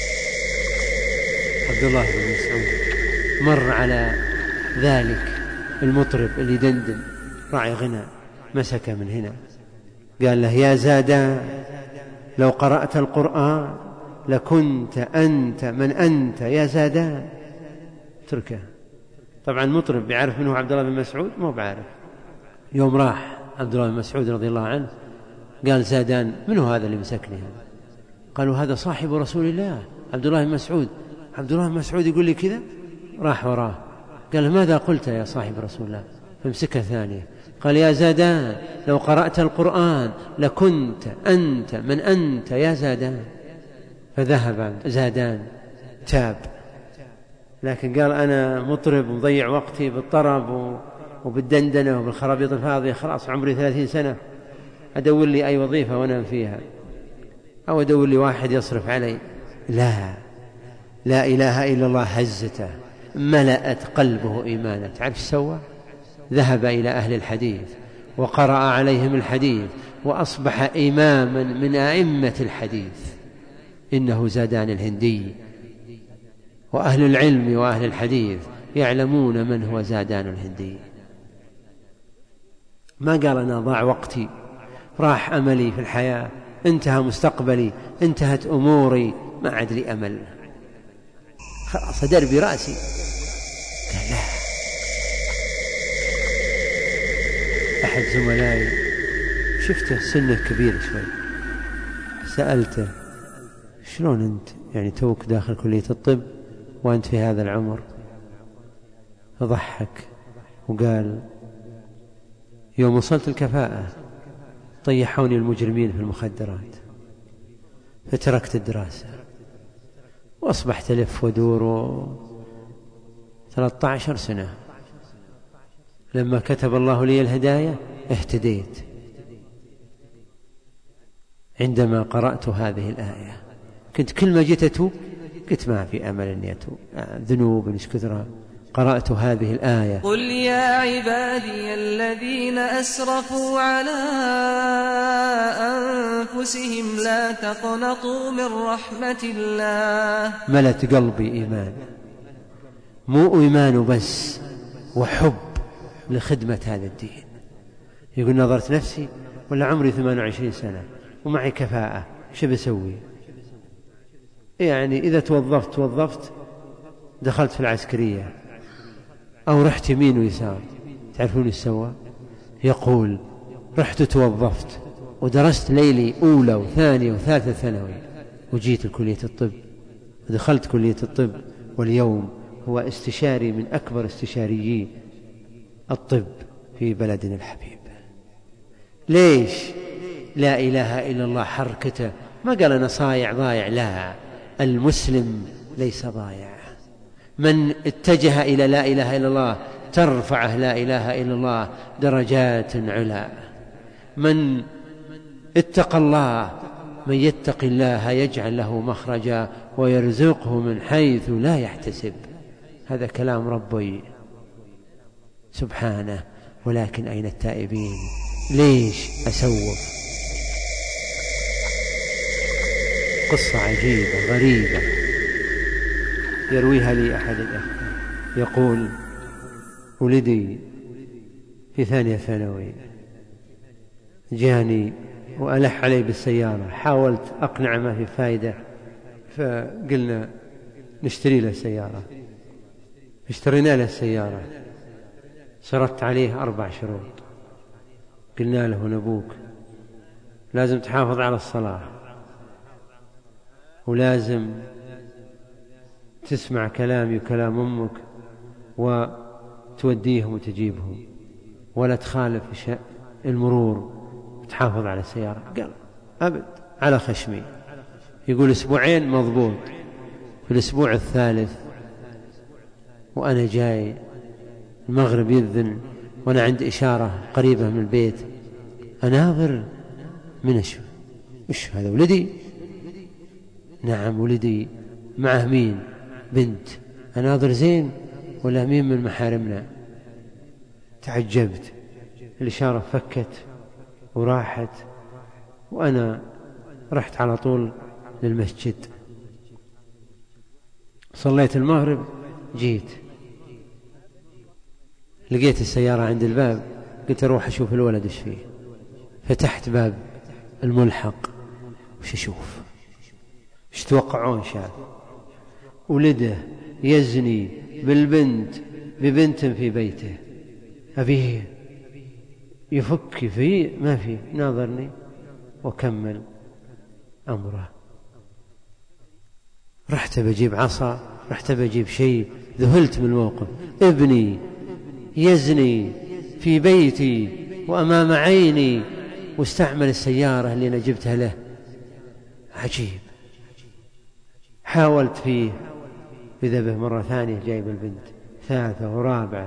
عبد الله بن مسعود مر على ذلك المطرب اللي دندن راعي غنى، مسكه من هنا قال له يا زادان لو قرأت القرآن لكنت أنت من أنت يا زادان. تركه. طبعا المطرب بيعرف منه عبد الله بن مسعود؟ مو بعرف. يوم راح عبد الله بن مسعود رضي الله عنه قال زادان منو هذا اللي مسكني هذا؟ قالوا هذا صاحب رسول الله عبد الله بن مسعود. عبد الله بن مسعود يقول لي كذا؟ راح وراه قال ماذا قلت يا صاحب رسول الله؟ فامسكه ثانية قال يا زادان لو قرأت القرآن لكنت أنت من أنت يا زادان. فذهب زادان تاب، لكن قال أنا مطرب ومضيع وقتي بالطرب وبالدندنة وبالخرابيط الفاضية، خلاص عمري ثلاثين سنة، أدور لي أي وظيفة وأنام فيها، أو أدور لي واحد يصرف علي. لا، لا إله إلا الله هزته، ملأت قلبه إيمانا. تعرف سوى؟ ذهب إلى أهل الحديث وقرأ عليهم الحديث وأصبح إماما من أئمة الحديث. إنه زادان الهندي، وأهل العلم وأهل الحديث يعلمون من هو زادان الهندي. ما قال أنا ضاع وقتي، راح أملي في الحياة، انتهى مستقبلي، انتهت أموري، ما عاد لي أمل، خلاص دربي رأسي. قال لا. أحد زملائي شفته سنه كبير شوي، سألته شلون أنت يعني توك داخل كلية الطب وأنت في هذا العمر؟ فضحك وقال يوم وصلت الكفاءة طيحوني المجرمين في المخدرات فتركت الدراسة وأصبحت ألف ودور ثلاثة عشر سنة. لما كتب الله لي الهداية اهتديت عندما قرأت هذه الآية. كنت كل ما جيت أتوب قلت ما في أمل أني أتوب، ذنوب مش كثرة. قرأت هذه الآية قل يا عبادي الذين أسرفوا على أنفسهم لا تقنطوا من رحمة الله. ملت قلبي إيمان، مو إيمان بس، وحب لخدمة هذا الدين. يقول نظرت نفسي ولا عمري ثمانية وعشرين سنة ومعي كفاءة، شو بسوي؟ يعني إذا توظفت توظفت دخلت في العسكرية أو رحت يمين ويسار، تعرفون ايش سوى؟ يقول رحت توظفت ودرست ليلي أولى وثانية وثالثة ثانوي وجيت لكلية الطب ودخلت كلية الطب، واليوم هو استشاري من أكبر استشاريي الطب في بلدنا الحبيب. ليش لا إله إلا الله حركته؟ ما قال أنا صايع ضايع، لا، المسلم ليس ضايع. من اتجه إلى لا إله إلا الله ترفعه لا إله إلا الله درجات علا. من اتقى الله، من يتق الله يجعل له مخرجا ويرزقه من حيث لا يحتسب. هذا كلام ربي سبحانه. ولكن أين التائبين؟ ليش أسوف؟ قصة عجيبة غريبة يرويها لي أحد الأخوة، يقول ولدي في ثانية ثانوي جاني وألح علي بالسيارة، حاولت أقنع ما في فائدة، فقلنا نشتري له سيارة. اشترينا له السيارة، شرطت عليه أربع شروط. قلنا له نبوك لازم تحافظ على الصلاة، ولازم تسمع كلامي وكلام أمك وتوديهم وتجيبهم، ولا تخالف المرور، تحافظ على السيارة. قال أبد، على خشمي. يقول أسبوعين مضبوط. في الأسبوع الثالث وأنا جاي المغرب يذن وأنا عند إشارة قريبة من البيت، أناظر من أشوف إيش هذا؟ ولدي؟ نعم ولدي. معه مين؟ بنت. أناظر زين ولا مين من محارمنا؟ تعجبت. الإشارة فكت وراحت، وأنا رحت على طول للمسجد، صليت المغرب، جيت لقيت السيارة عند الباب. قلت أروح أشوف الولد إيش فيه. فتحت باب الملحق، وش أشوف؟ إيش توقعون شاف؟ ولده يزني بالبنت ببنت في بيته. أبيه يفك فيه ما فيه، ناظرني وكمل أمره. رحت بجيب عصا، رحت بجيب شيء، ذهلت من الموقف. ابني يزني في بيتي وأمام عيني، واستعمل السيارة اللي أنا جبتها له. عجيب. حاولت فيه إذا به مرة ثانية جايب البنت، ثالثة ورابعة.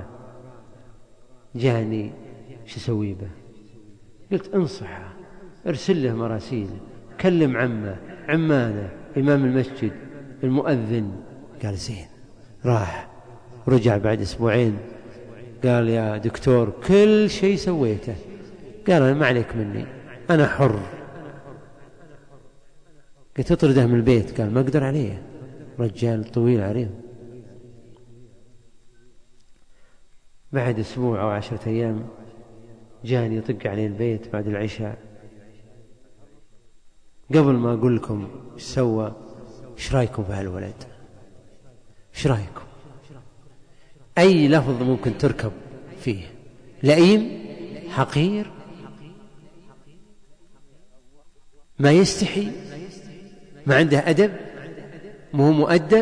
جاني شو أسوي به؟ قلت انصحه، ارسل له مراسيل، كلم عمه، عمانه، إمام المسجد، المؤذن. قال زين. راح رجع بعد أسبوعين قال يا دكتور كل شيء سويته. قال أنا ما عليك مني، أنا حر. قلت اطرده من البيت. قال ما أقدر عليه، رجال طويل عريض. بعد أسبوع أو عشرة أيام جاني يطق عليه البيت بعد العشاء. قبل ما أقول لكم إيش سوى، إيش رأيكم في هالولد؟ إيش رأيكم؟ أي لفظ ممكن تركب فيه؟ لئيم، حقير، ما يستحي، ما عنده أدب، مو مؤدب،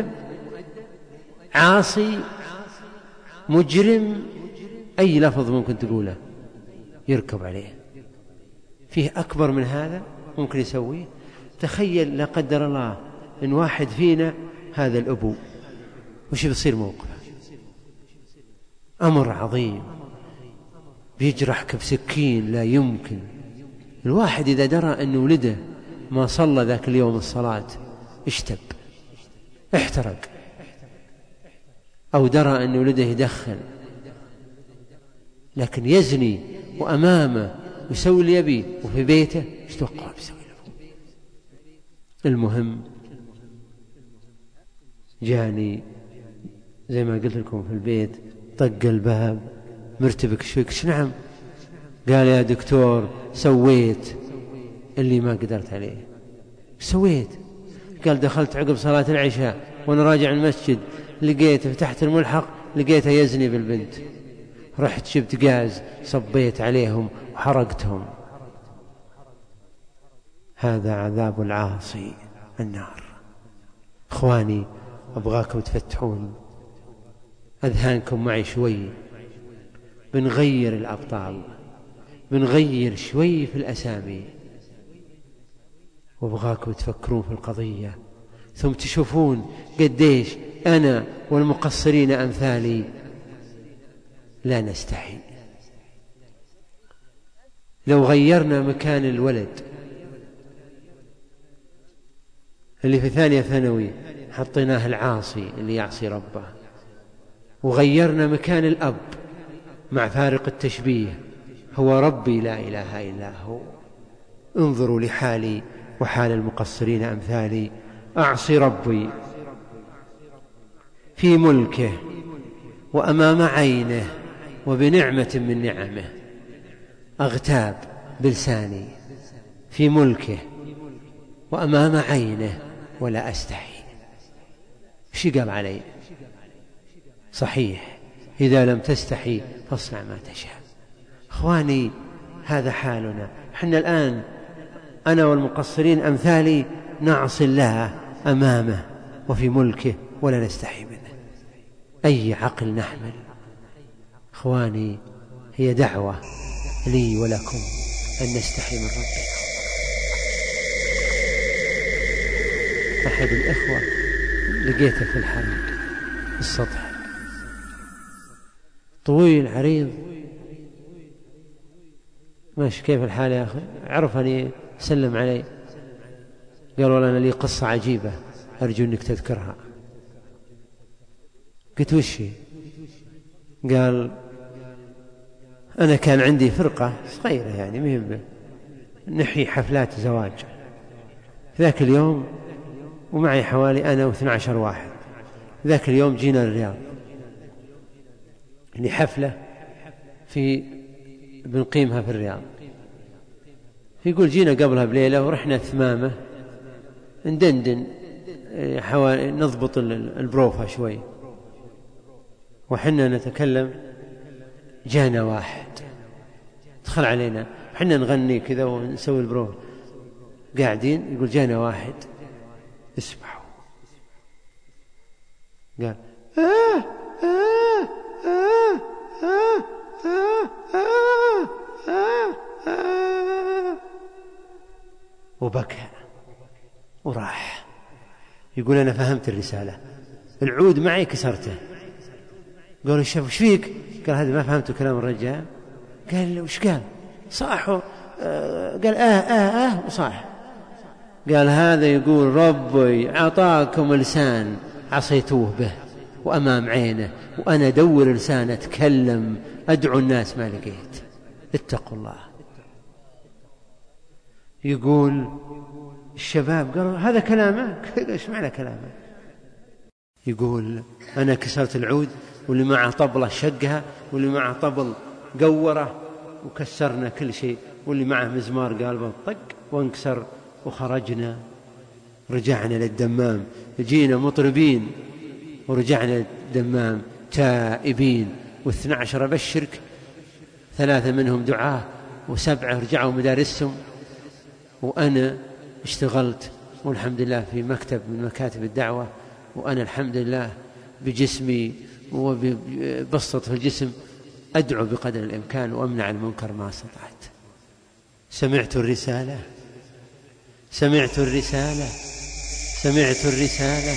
عاصي، مجرم. أي لفظ ممكن تقوله يركب عليه. فيه أكبر من هذا ممكن يسويه؟ تخيل لا قدر الله إن واحد فينا هذا الأبو، وش بيصير موقفه؟ أمر عظيم، بيجرحك بسكين لا يمكن. الواحد إذا درى أن ولده ما صلى ذاك اليوم الصلاة اشتب، احترق. أو درى أن ولده يدخن، لكن يزني وأمامه يسوي اللي يبي وفي بيته، ايش توقع بيسوي له؟ المهم جاني زي ما قلت لكم في البيت، طق الباب، مرتبك شويك. نعم. قال يا دكتور سويت اللي ما قدرت عليه. سويت؟ قال دخلت عقب صلاة العشاء وانا راجع المسجد، لقيته فتحت الملحق، لقيته يزني بالبنت. رحت جبت غاز صبيت عليهم وحرقتهم. هذا عذاب العاصي، النار. اخواني أبغاكم تفتحون أذهانكم معي شوي بنغير الأبطال، بنغير شوي في الأسامي، وابغاكم تفكرون في القضية ثم تشوفون قديش أنا والمقصرين أمثالي لا نستحي. لو غيرنا مكان الولد اللي في ثانية ثانوي حطيناه العاصي اللي يعصي ربه، وغيرنا مكان الأب مع فارق التشبيه هو ربي لا إله إلا هو، انظروا لحالي وحال المقصرين أمثالي، أعصي ربي في ملكه وأمام عينه وبنعمة من نعمه، أغتاب بلساني في ملكه وأمام عينه ولا أستحي. شو قال علي؟ صحيح إذا لم تستحي فاصنع ما تشاء. أخواني هذا حالنا حنا الآن، أنا والمقصرين أمثالي نعصي الله أمامه وفي ملكه ولا نستحي منه. أي عقل نحمل؟ أخواني هي دعوة لي ولكم أن نستحي من ربنا. أحد الإخوة لقيته في الحرم في السطح، طويل عريض، ماشي كيف الحال يا أخي؟ عرفني سلم علي، قال والله أنا لي قصة عجيبة أرجو أنك تذكرها. قلت وشي؟ قال أنا كان عندي فرقة صغيرة يعني مهم نحيي حفلات زواج ذاك اليوم، ومعي حوالي أنا واثنى عشر واحد. ذاك اليوم جينا الرياض لحفلة في بنقيمها في الرياض، يقول جينا قبلها بليلة ورحنا ثمامة ندندن حوالي نضبط البروفة شوي، وحنا نتكلم جانا واحد دخل علينا حنا نغني كذا ونسوي البروفة قاعدين، يقول جانا واحد اسمعوا قال آه آه آه آه آه آه آه وبكى وراح. يقول أنا فهمت الرسالة، العود معي كسرته. قالوا الشيخ وش فيك؟ قال هذا ما فهمت كلام الرجال. قال وش قال؟ صاحوا آه قال آه آه آه وصاح. قال هذا يقول ربي أعطاكم لسان عصيتوه به وأمام عينه، وأنا أدور لسان أتكلم أدعو الناس ما لقيت، اتقوا الله. يقول الشباب قالوا هذا كلامه؟ ايش معنى كلامه؟ يقول أنا كسرت العود واللي معه طبلة شقها واللي معه طبل قوره وكسرنا كل شيء، واللي معه مزمار قال طق وانكسر، وخرجنا رجعنا للدمام، جينا مطربين ورجعنا للدمام تائبين، واثنى عشر بشرك ثلاثة منهم دعاة وسبعة رجعوا مدارسهم، وأنا اشتغلت والحمد لله في مكتب من مكاتب الدعوة، وأنا الحمد لله بجسمي وبسط في الجسم أدعو بقدر الإمكان وأمنع المنكر ما استطعت. سمعت الرسالة سمعت الرسالة سمعت الرسالة.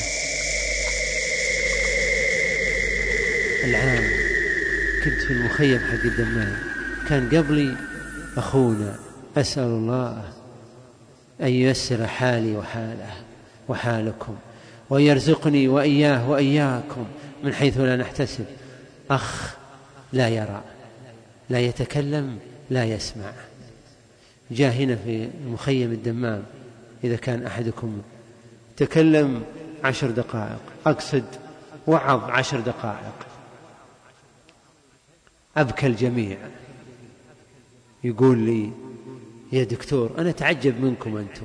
العام كنت في المخيم حق الدمام، كان قبلي أخونا، أسأل الله أن ييسر حالي وحاله وحالكم ويرزقني وإياه وإياكم من حيث لا نحتسب، أخ لا يرى لا يتكلم لا يسمع، جاء هنا في مخيم الدمام، إذا كان أحدكم تكلم عشر دقائق، أقصد وعظ عشر دقائق، أبكى الجميع. يقول لي يا دكتور أنا أتعجب منكم أنتم،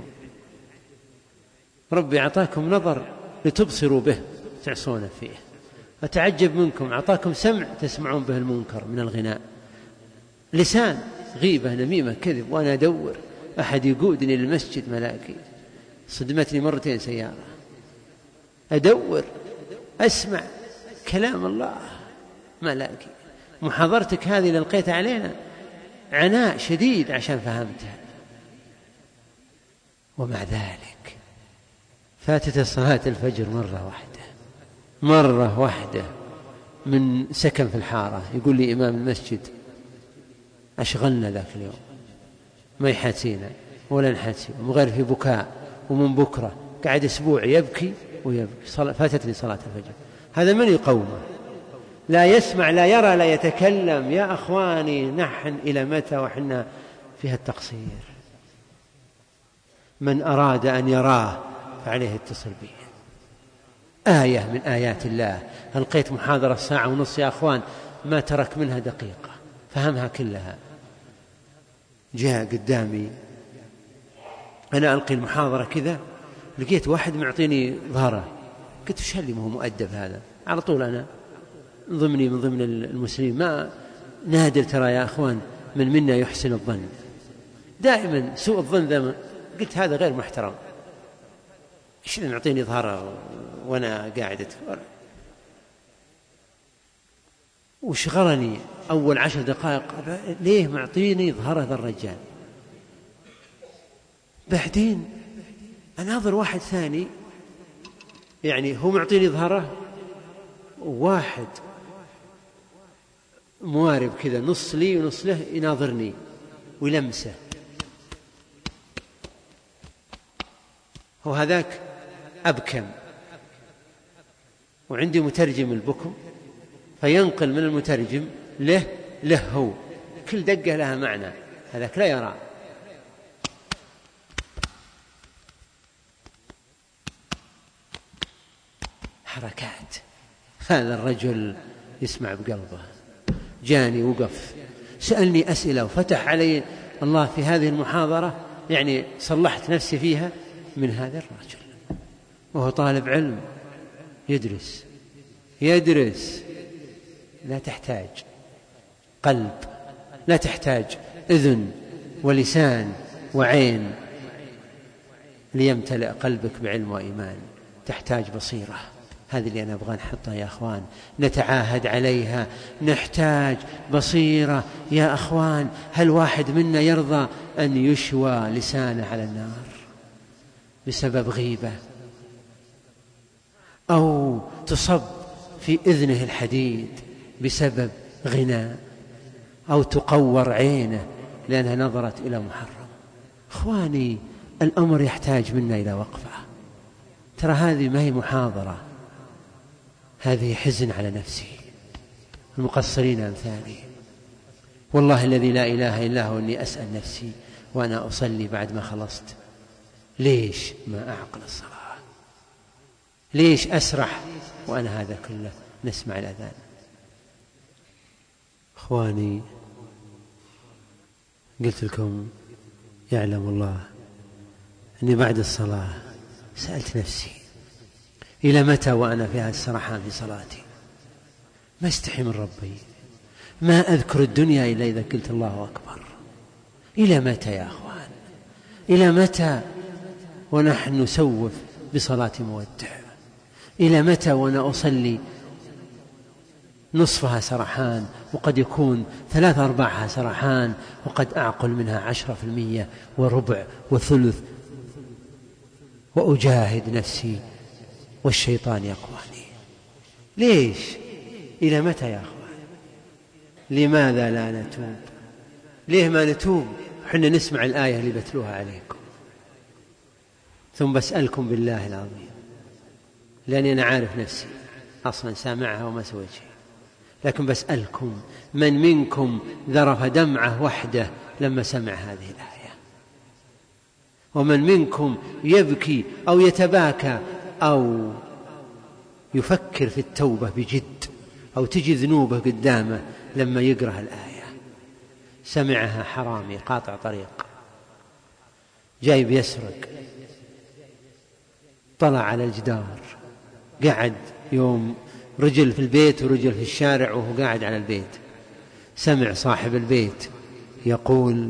ربي أعطاكم نظر لتبصروا به تعصون فيه، أتعجب منكم أعطاكم سمع تسمعون به المنكر من الغناء، لسان غيبة نميمة كذب، وأنا أدور أحد يقودني للمسجد ملاقي، صدمتني مرتين سيارة، أدور أسمع كلام الله ملاقي، محاضرتك هذه اللي لقيتها علينا عناء شديد عشان فهمتها، ومع ذلك فاتت صلاة الفجر مرة واحدة مرة واحدة من سكن في الحارة. يقول لي إمام المسجد أشغلنا ذاك اليوم، ما يحاتينا ولا نحاتي، وغير في بكاء، ومن بكرة قاعد أسبوع يبكي ويبكي. فاتتني صلاة الفجر. هذا من يقومه؟ لا يسمع لا يرى لا يتكلم. يا أخواني نحن إلى متى وحنا فيها التقصير؟ من أراد أن يراه فعليه يتصل به. آية من آيات الله. ألقيت محاضرة ساعة ونص يا أخوان ما ترك منها دقيقة، فهمها كلها. جاء قدامي أنا ألقي المحاضرة كذا، لقيت واحد معطيني ظهره، قلت وش اللي مو مؤدب هذا؟ على طول أنا ضمني من ضمن المسلمين، ما نادر ترى يا أخوان من منا يحسن الظن، دائما سوء الظن ذا. قلت هذا غير محترم، إيش اللي معطيني ظهره وأنا قاعدة؟ وشغلني أول عشر دقائق ليه معطيني ظهره ذا الرجال. بعدين أناظر واحد ثاني، يعني هو معطيني ظهره، واحد موارب كذا نص لي ونص له يناظرني ويلمسه، وهذاك أبكم، وعندي مترجم البكم فينقل من المترجم له له هو، كل دقة لها معنى، هذاك لا يرى. حركات. هذا الرجل يسمع بقلبه. جاني وقف سألني أسئلة وفتح علي الله في هذه المحاضرة، يعني صلحت نفسي فيها من هذا الرجل، وهو طالب علم يدرس يدرس لا تحتاج قلب، لا تحتاج أذن ولسان وعين ليمتلئ قلبك بعلم وإيمان، تحتاج بصيرة. هذه اللي أنا أبغى نحطها يا أخوان، نتعاهد عليها. نحتاج بصيرة يا أخوان. هل واحد منا يرضى أن يشوى لسانه على النار بسبب غيبة، أو تصب في إذنه الحديد بسبب غناء، أو تقور عينه لأنها نظرت إلى محرم؟ أخواني الأمر يحتاج منا إلى وقفة. ترى هذه ما هي محاضرة، هذه حزن على نفسي. المقصرين أمثالي، والله الذي لا إله إلا هو أني أسأل نفسي وأنا أصلي بعد ما خلصت، ليش ما أعقل الصلاة؟ ليش أسرح وأنا هذا كله نسمع الأذان؟ أخواني قلت لكم يعلم الله أني بعد الصلاة سألت نفسي إلى متى وأنا في هذا السرحان في صلاتي؟ ما استحي من ربي، ما أذكر الدنيا إلا إذا قلت الله أكبر. إلى متى يا أخوان؟ إلى متى ونحن نسوف بصلاة مودع؟ إلى متى وأنا أصلي نصفها سرحان، وقد يكون ثلاث أرباعها سرحان، وقد أعقل منها عشرة في المية وربع وثلث، وأجاهد نفسي والشيطان يقواني. ليش؟ إلى متى يا أخوان؟ لماذا لا نتوب؟ ليه ما نتوب؟ حنا نسمع الآية اللي بتلوها عليكم. ثم بسألكم بالله العظيم، لأني أنا عارف نفسي أصلا سامعها وما سويت شيء، لكن بسألكم من منكم ذرف دمعة وحده لما سمع هذه الآية؟ ومن منكم يبكي أو يتباكى أو يفكر في التوبة بجد، أو تجي ذنوبه قدامه لما يقرأ الآية؟ سمعها حرامي قاطع طريق جاي بيسرق، طلع على الجدار، قعد يوم رجل في البيت ورجل في الشارع، وهو قاعد على البيت سمع صاحب البيت يقول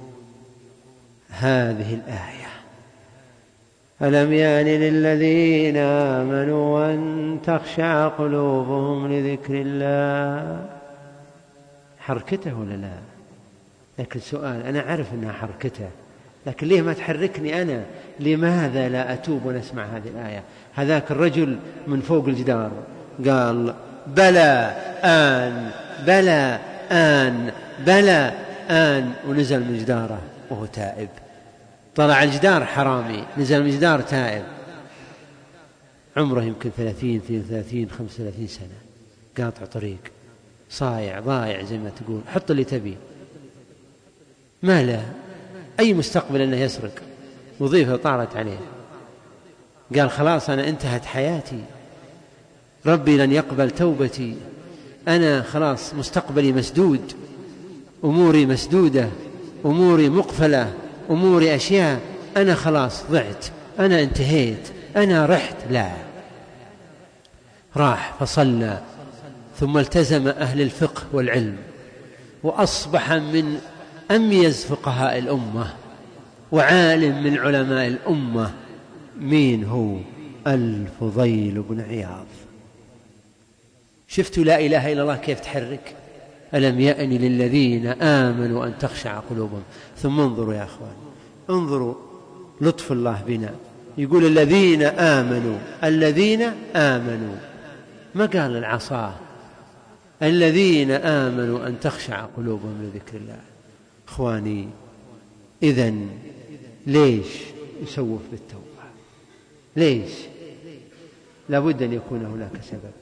هذه الآية: ألم يأن للذين آمنوا أن تخشع قلوبهم لذكر الله حركته ولا لا؟ لكن سؤال، أنا أعرف أنها حركته، لكن ليه ما تحركني أنا؟ لماذا لا أتوب ونسمع هذه الآية؟ هذاك الرجل من فوق الجدار قال بلى آن، بلى آن، بلى آن، ونزل من جداره وهو تائب. طلع الجدار حرامي، نزل من الجدار تائب. عمره يمكن ثلاثين اثنين وثلاثين خمسة وثلاثين سنة، قاطع طريق، صايع ضايع زي ما تقول، حط اللي تبي، ما له أي مستقبل أنه يسرق، وظيفة طارت عليه. قال خلاص أنا انتهت حياتي، ربي لن يقبل توبتي، أنا خلاص مستقبلي مسدود، أموري مسدودة، أموري مقفلة، أموري أشياء، أنا خلاص ضعت، أنا انتهيت، أنا رحت. لا، راح فصلى، ثم التزم أهل الفقه والعلم، وأصبح من أميز فقهاء الأمة وعالم من علماء الأمة. مين هو؟ الفضيل بن عياض. شفتوا لا إله إلا الله كيف تحرك؟ ألم يأن للذين آمنوا أن تخشع قلوبهم. ثم انظروا يا أخوان، انظروا لطف الله بنا، يقول الذين آمنوا، الذين آمنوا، ما قال العصاه، الذين آمنوا أن تخشع قلوبهم لذكر الله. إخواني، إذن ليش يسوف بالتوبة؟ ليش؟ لابد أن يكون هناك سبب.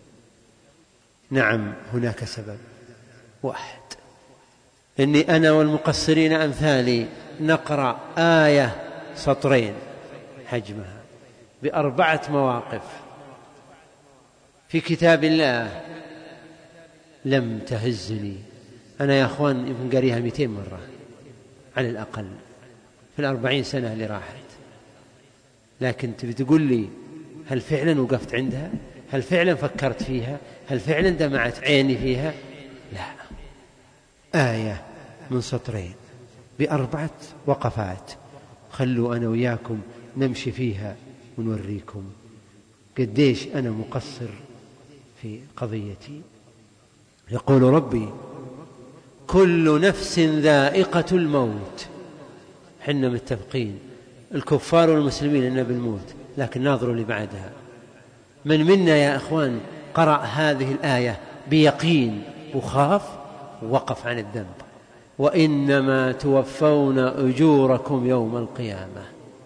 نعم هناك سبب واحد، إني أنا والمقصرين أمثالي نقرأ آية سطرين حجمها بأربعة مواقف في كتاب الله لم تهزني. أنا يا أخوان يمكن قريها مئتين مرة على الأقل في الأربعين سنة اللي راحت، لكن تبي تقول لي هل فعلا وقفت عندها؟ هل فعلا فكرت فيها؟ هل فعلا دمعت عيني فيها؟ لا، آية من سطرين بأربعة وقفات. خلوا أنا وياكم نمشي فيها ونوريكم قديش أنا مقصر في قضيتي. يقول ربي كل نفس ذائقة الموت. حنا متفقين الكفار والمسلمين إننا بالموت، لكن ناظروا اللي بعدها. من منا يا أخوان قرأ هذه الآية بيقين وخاف ووقف عن الذنب؟ وإنما توفون أجوركم يوم القيامة.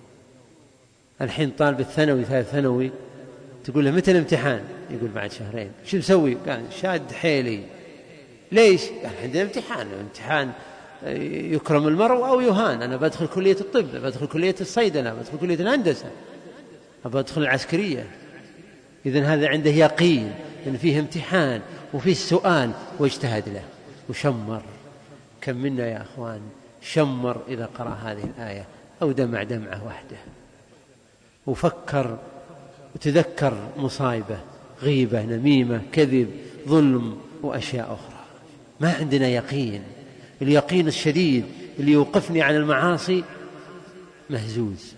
الحين طالب الثانوي ثالث ثانوي تقول له متى الامتحان؟ يقول بعد شهرين. شو مسوي؟ قال شاد حيلي. ليش؟ قال عندنا امتحان، امتحان يكرم المرء أو يهان. أنا بدخل كلية الطب، بدخل كلية الصيدلة، بدخل كلية الهندسة، بدخل العسكرية. إذن هذا عنده يقين أن فيه امتحان وفيه السؤال واجتهد له وشمر. كم منا يا أخوان شمر إذا قرأ هذه الآية أو دمع دمعة واحدة وفكر وتذكر مصايبة، غيبة، نميمة، كذب، ظلم وأشياء أخرى. ما عندنا يقين. اليقين الشديد اللي يوقفني عن المعاصي مهزوز.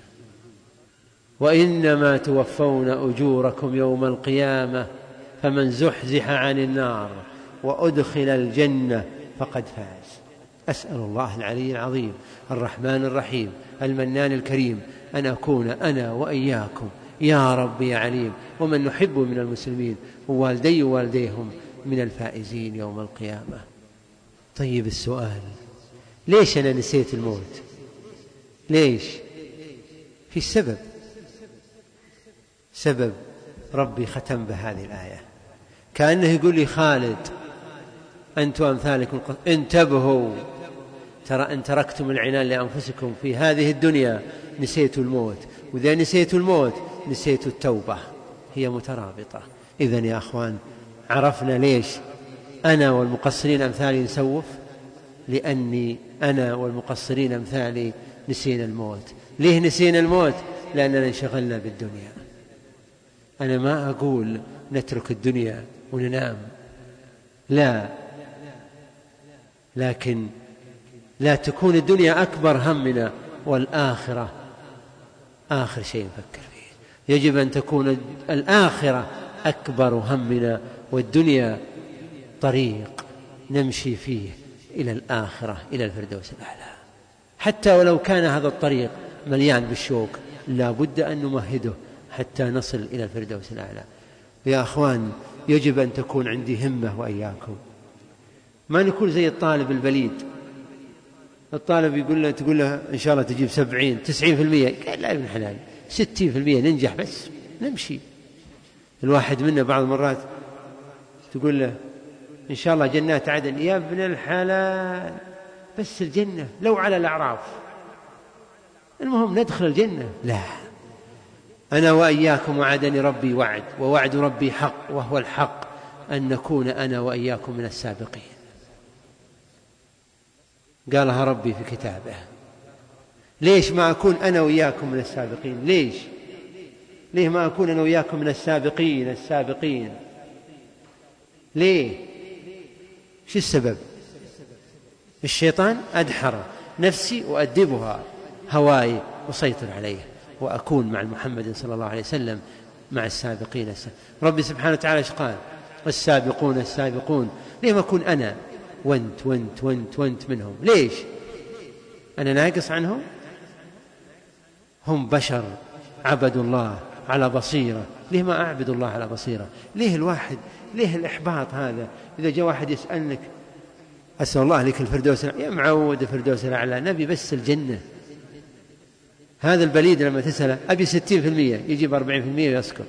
وإنما توفون أجوركم يوم القيامة فمن زحزح عن النار وأدخل الجنة فقد فاز. أسأل الله العلي العظيم الرحمن الرحيم المنان الكريم أن أكون أنا وإياكم يا رب يا عليم ومن نحب من المسلمين ووالدي ووالديهم من الفائزين يوم القيامة. طيب السؤال، ليش أنا نسيت الموت؟ ليش؟ في السبب، سبب ربي ختم بهذه الآية. كأنه يقول لي خالد أنتم أمثالكم انتبهوا، ترى أن تركتم العنان لأنفسكم في هذه الدنيا نسيتوا الموت، وإذا نسيتوا الموت نسيتوا التوبة، هي مترابطة. إذن يا أخوان عرفنا ليش أنا والمقصرين أمثالي نسوف، لأني أنا والمقصرين أمثالي نسينا الموت. ليه نسينا الموت؟ لأننا انشغلنا بالدنيا. أنا ما أقول نترك الدنيا وننام، لا، لكن لا تكون الدنيا أكبر همنا والآخرة آخر شيء نفكر فيه. يجب أن تكون الآخرة أكبر همنا والدنيا طريق نمشي فيه إلى الآخرة، إلى الفردوس الأعلى. حتى ولو كان هذا الطريق مليان بالشوك لا بد أن نمهده حتى نصل إلى الفردوس الأعلى. يا أخوان، يجب أن تكون عندي همة وإياكم، ما نكون زي الطالب البليد. الطالب يقول له تقول له إن شاء الله تجيب سبعين تسعين في المية، قال لا ابن حلال ستين في المية ننجح بس نمشي. الواحد منا بعض المرات تقول له إن شاء الله جنات عدن، يا ابن الحلال بس الجنة لو على الأعراف، المهم ندخل الجنة. لا، أنا وإياكم وعدني ربي وعد، ووعد ربي حق، وهو الحق أن نكون أنا وإياكم من السابقين. قالها ربي في كتابه. ليش ما أكون أنا وإياكم من السابقين؟ ليش ليه ما أكون أنا وإياكم من السابقين السابقين ليه؟ شو السبب؟ الشيطان أدحر نفسي وأدبها، هواي وسيطر عليه، وأكون مع محمد صلى الله عليه وسلم مع السابقين السابقين. ربي سبحانه وتعالى ايش قال؟ السابقون السابقون. ليه ما أكون أنا وانت وانت وانت وانت منهم؟ ليش؟ أنا ناقص عنهم؟ هم بشر عبدوا الله على بصيرة، ليه ما أعبد الله على بصيرة؟ ليه الواحد ليه الإحباط هذا؟ إذا جاء واحد يسألنك أسأل الله لك الفردوس الأعلى، يا معود الفردوس الأعلى، نبي بس الجنة. هذا البليد لما تسأله أبي ستين في المية يجيب أربعين في المية ويسكت.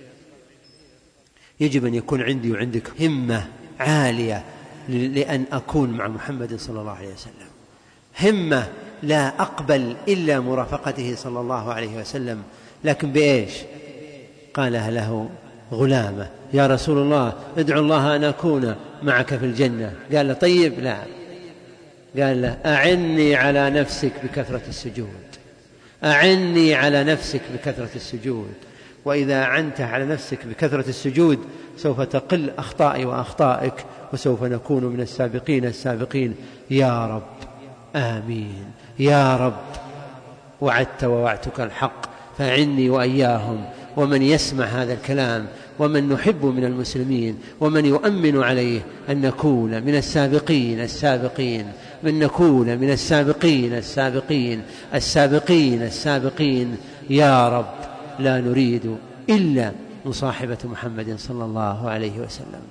يجب أن يكون عندي وعندك همة عالية لأن أكون مع محمد صلى الله عليه وسلم، همة لا أقبل إلا مرافقته صلى الله عليه وسلم. لكن بإيش؟ قالها له غلامة، يا رسول الله ادعو الله أن أكون معك في الجنة. قال له طيب لا، قال له أعني على نفسك بكثرة السجود، أعني على نفسك بكثرة السجود، وإذا أعنت على نفسك بكثرة السجود سوف تقل أخطائي وأخطائك، وسوف نكون من السابقين السابقين. يا رب آمين يا رب، وعدت ووعدتك الحق، فعني وإياهم ومن يسمع هذا الكلام ومن نحب من المسلمين ومن يؤمن عليه أن نكون من السابقين السابقين، من نكون من السابقين السابقين السابقين السابقين. يا رب لا نريد إلا مصاحبة محمد صلى الله عليه وسلم.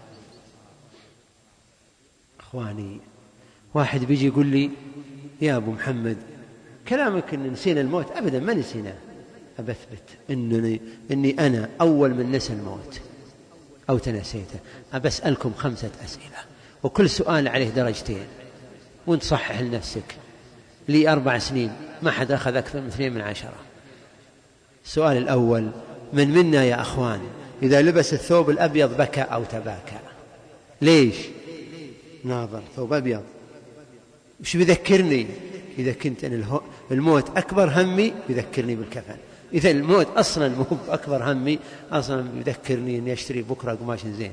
أخواني، واحد بيجي يقول لي يا أبو محمد كلامك إن نسينا الموت، أبدا ما نسيناه، أبثبت إنني إني أنا أول من نسى الموت أو تنسيته. أبسألكم خمسة أسئلة وكل سؤال عليه درجتين، وانت صحح لنفسك. لي أربع سنين ما حد أخذ أكثر من اثنين من عشرة. السؤال الأول: من منا يا أخوان إذا لبس الثوب الأبيض بكى أو تباكى؟ ليش؟ ناظر ثوب أبيض وش بيذكرني؟ إذا كنت أنا الموت أكبر همي يذكرني بالكفن. إذا الموت أصلا مو أكبر همي، أصلا يذكرني أن يشتري بكرة قماش زين.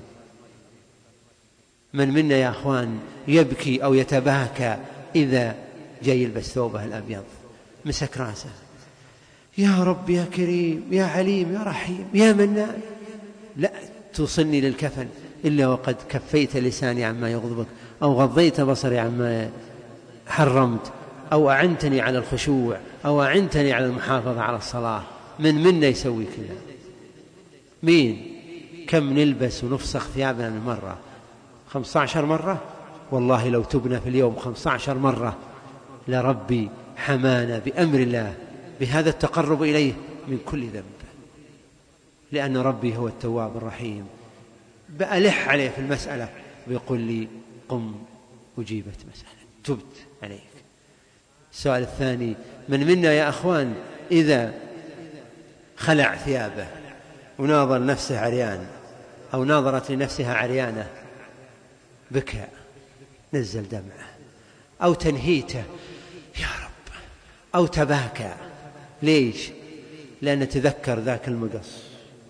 من منا يا أخوان يبكي أو يتباكى إذا جاي يلبس ثوبه الأبيض؟ مسك راسه: يا رب يا كريم يا عليم يا رحيم يا منان، لا توصلني للكفن إلا وقد كفيت لساني عما يغضبك، أو غضيت بصري عما حرمت، أو أعنتني على الخشوع، أو أعنتني على المحافظة على الصلاة. من منا يسوي كذا؟ مين؟ كم نلبس ونفسخ ثيابنا من مرة؟ خمسة عشر مرة. والله لو تبنى في اليوم خمسة عشر مرة لربي حمانا بأمر الله بهذا التقرب إليه من كل ذنب، لأن ربي هو التواب الرحيم. بألح عليه في المسألة ويقول لي: قم أجيبت مسألة، تبت عليك. السؤال الثاني: من منا يا أخوان إذا خلع ثيابه وناظر نفسه عريان أو ناظرت لنفسها عريانة بكى، نزل دمعه، أو تنهيته يا رب، أو تباكى؟ ليش؟ لأن تذكر ذاك المقص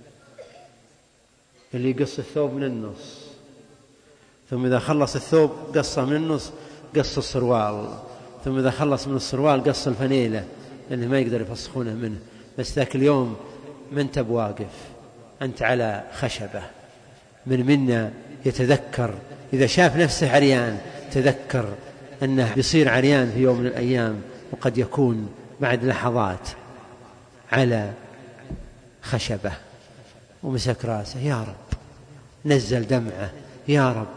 اللي يقص الثوب من النص، ثم إذا خلص الثوب قصه من النص، قص السروال، ثم إذا خلص من السروال قص الفنيلة لأنه ما يقدر يفسخونه منه. بس ذاك اليوم ما أنت بواقف، أنت على خشبة. من منا يتذكر إذا شاف نفسه عريان تذكر أنه بيصير عريان في يوم من الأيام، وقد يكون بعد لحظات على خشبة ومسك راسه، يا رب نزل دمعه، يا رب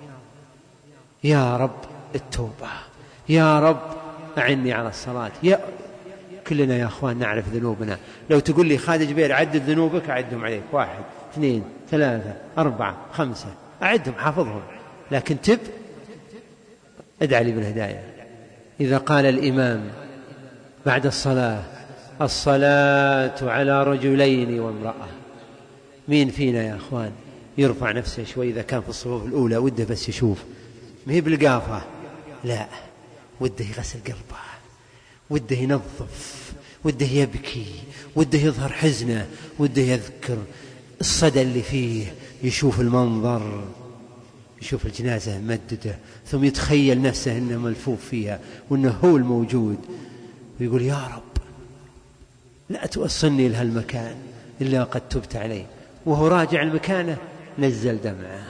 يا رب التوبة، يا رب أعني على الصلاة. يا كلنا يا أخوان نعرف ذنوبنا. لو تقول لي خالد جبير عدد ذنوبك أعدهم عليك، واحد اثنين ثلاثة أربعة خمسة أعدهم حافظهم، لكن تب ادعى لي بالهداية. إذا قال الإمام بعد الصلاة الصلاة على رجلين وامرأة، مين فينا يا أخوان يرفع نفسه شوي إذا كان في الصفوف الأولى وده بس يشوف، ما هي بالقافة، لا، وده يغسل قلبه، وده ينظف، وده يبكي، وده يظهر حزنه، وده يذكر الصدى اللي فيه، يشوف المنظر، يشوف الجنازة ممددة، ثم يتخيل نفسه إنه ملفوف فيها وإنه هو الموجود، ويقول يا رب لا توصلني لهالمكان إلا قد تبت عليه. وهو راجع المكانه نزل دمعه.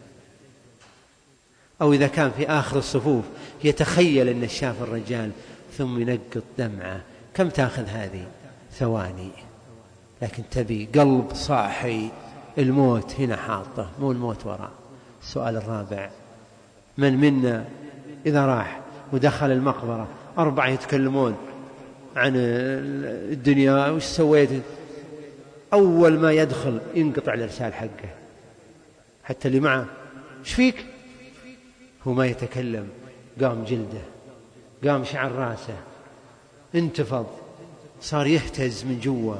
أو إذا كان في آخر الصفوف يتخيل أن شاف الرجال ثم ينقط دمعه. كم تأخذ هذه؟ ثواني، لكن تبي قلب صاحي. الموت هنا حاطه، مو الموت وراء. السؤال الرابع: من منا إذا راح ودخل المقبرة أربعة يتكلمون عن الدنيا وش سويت، أول ما يدخل ينقطع الإرسال حقه، حتى اللي معه ايش فيك؟ هو ما يتكلم، قام جلده، قام شعر راسه، انتفض، صار يهتز من جوا،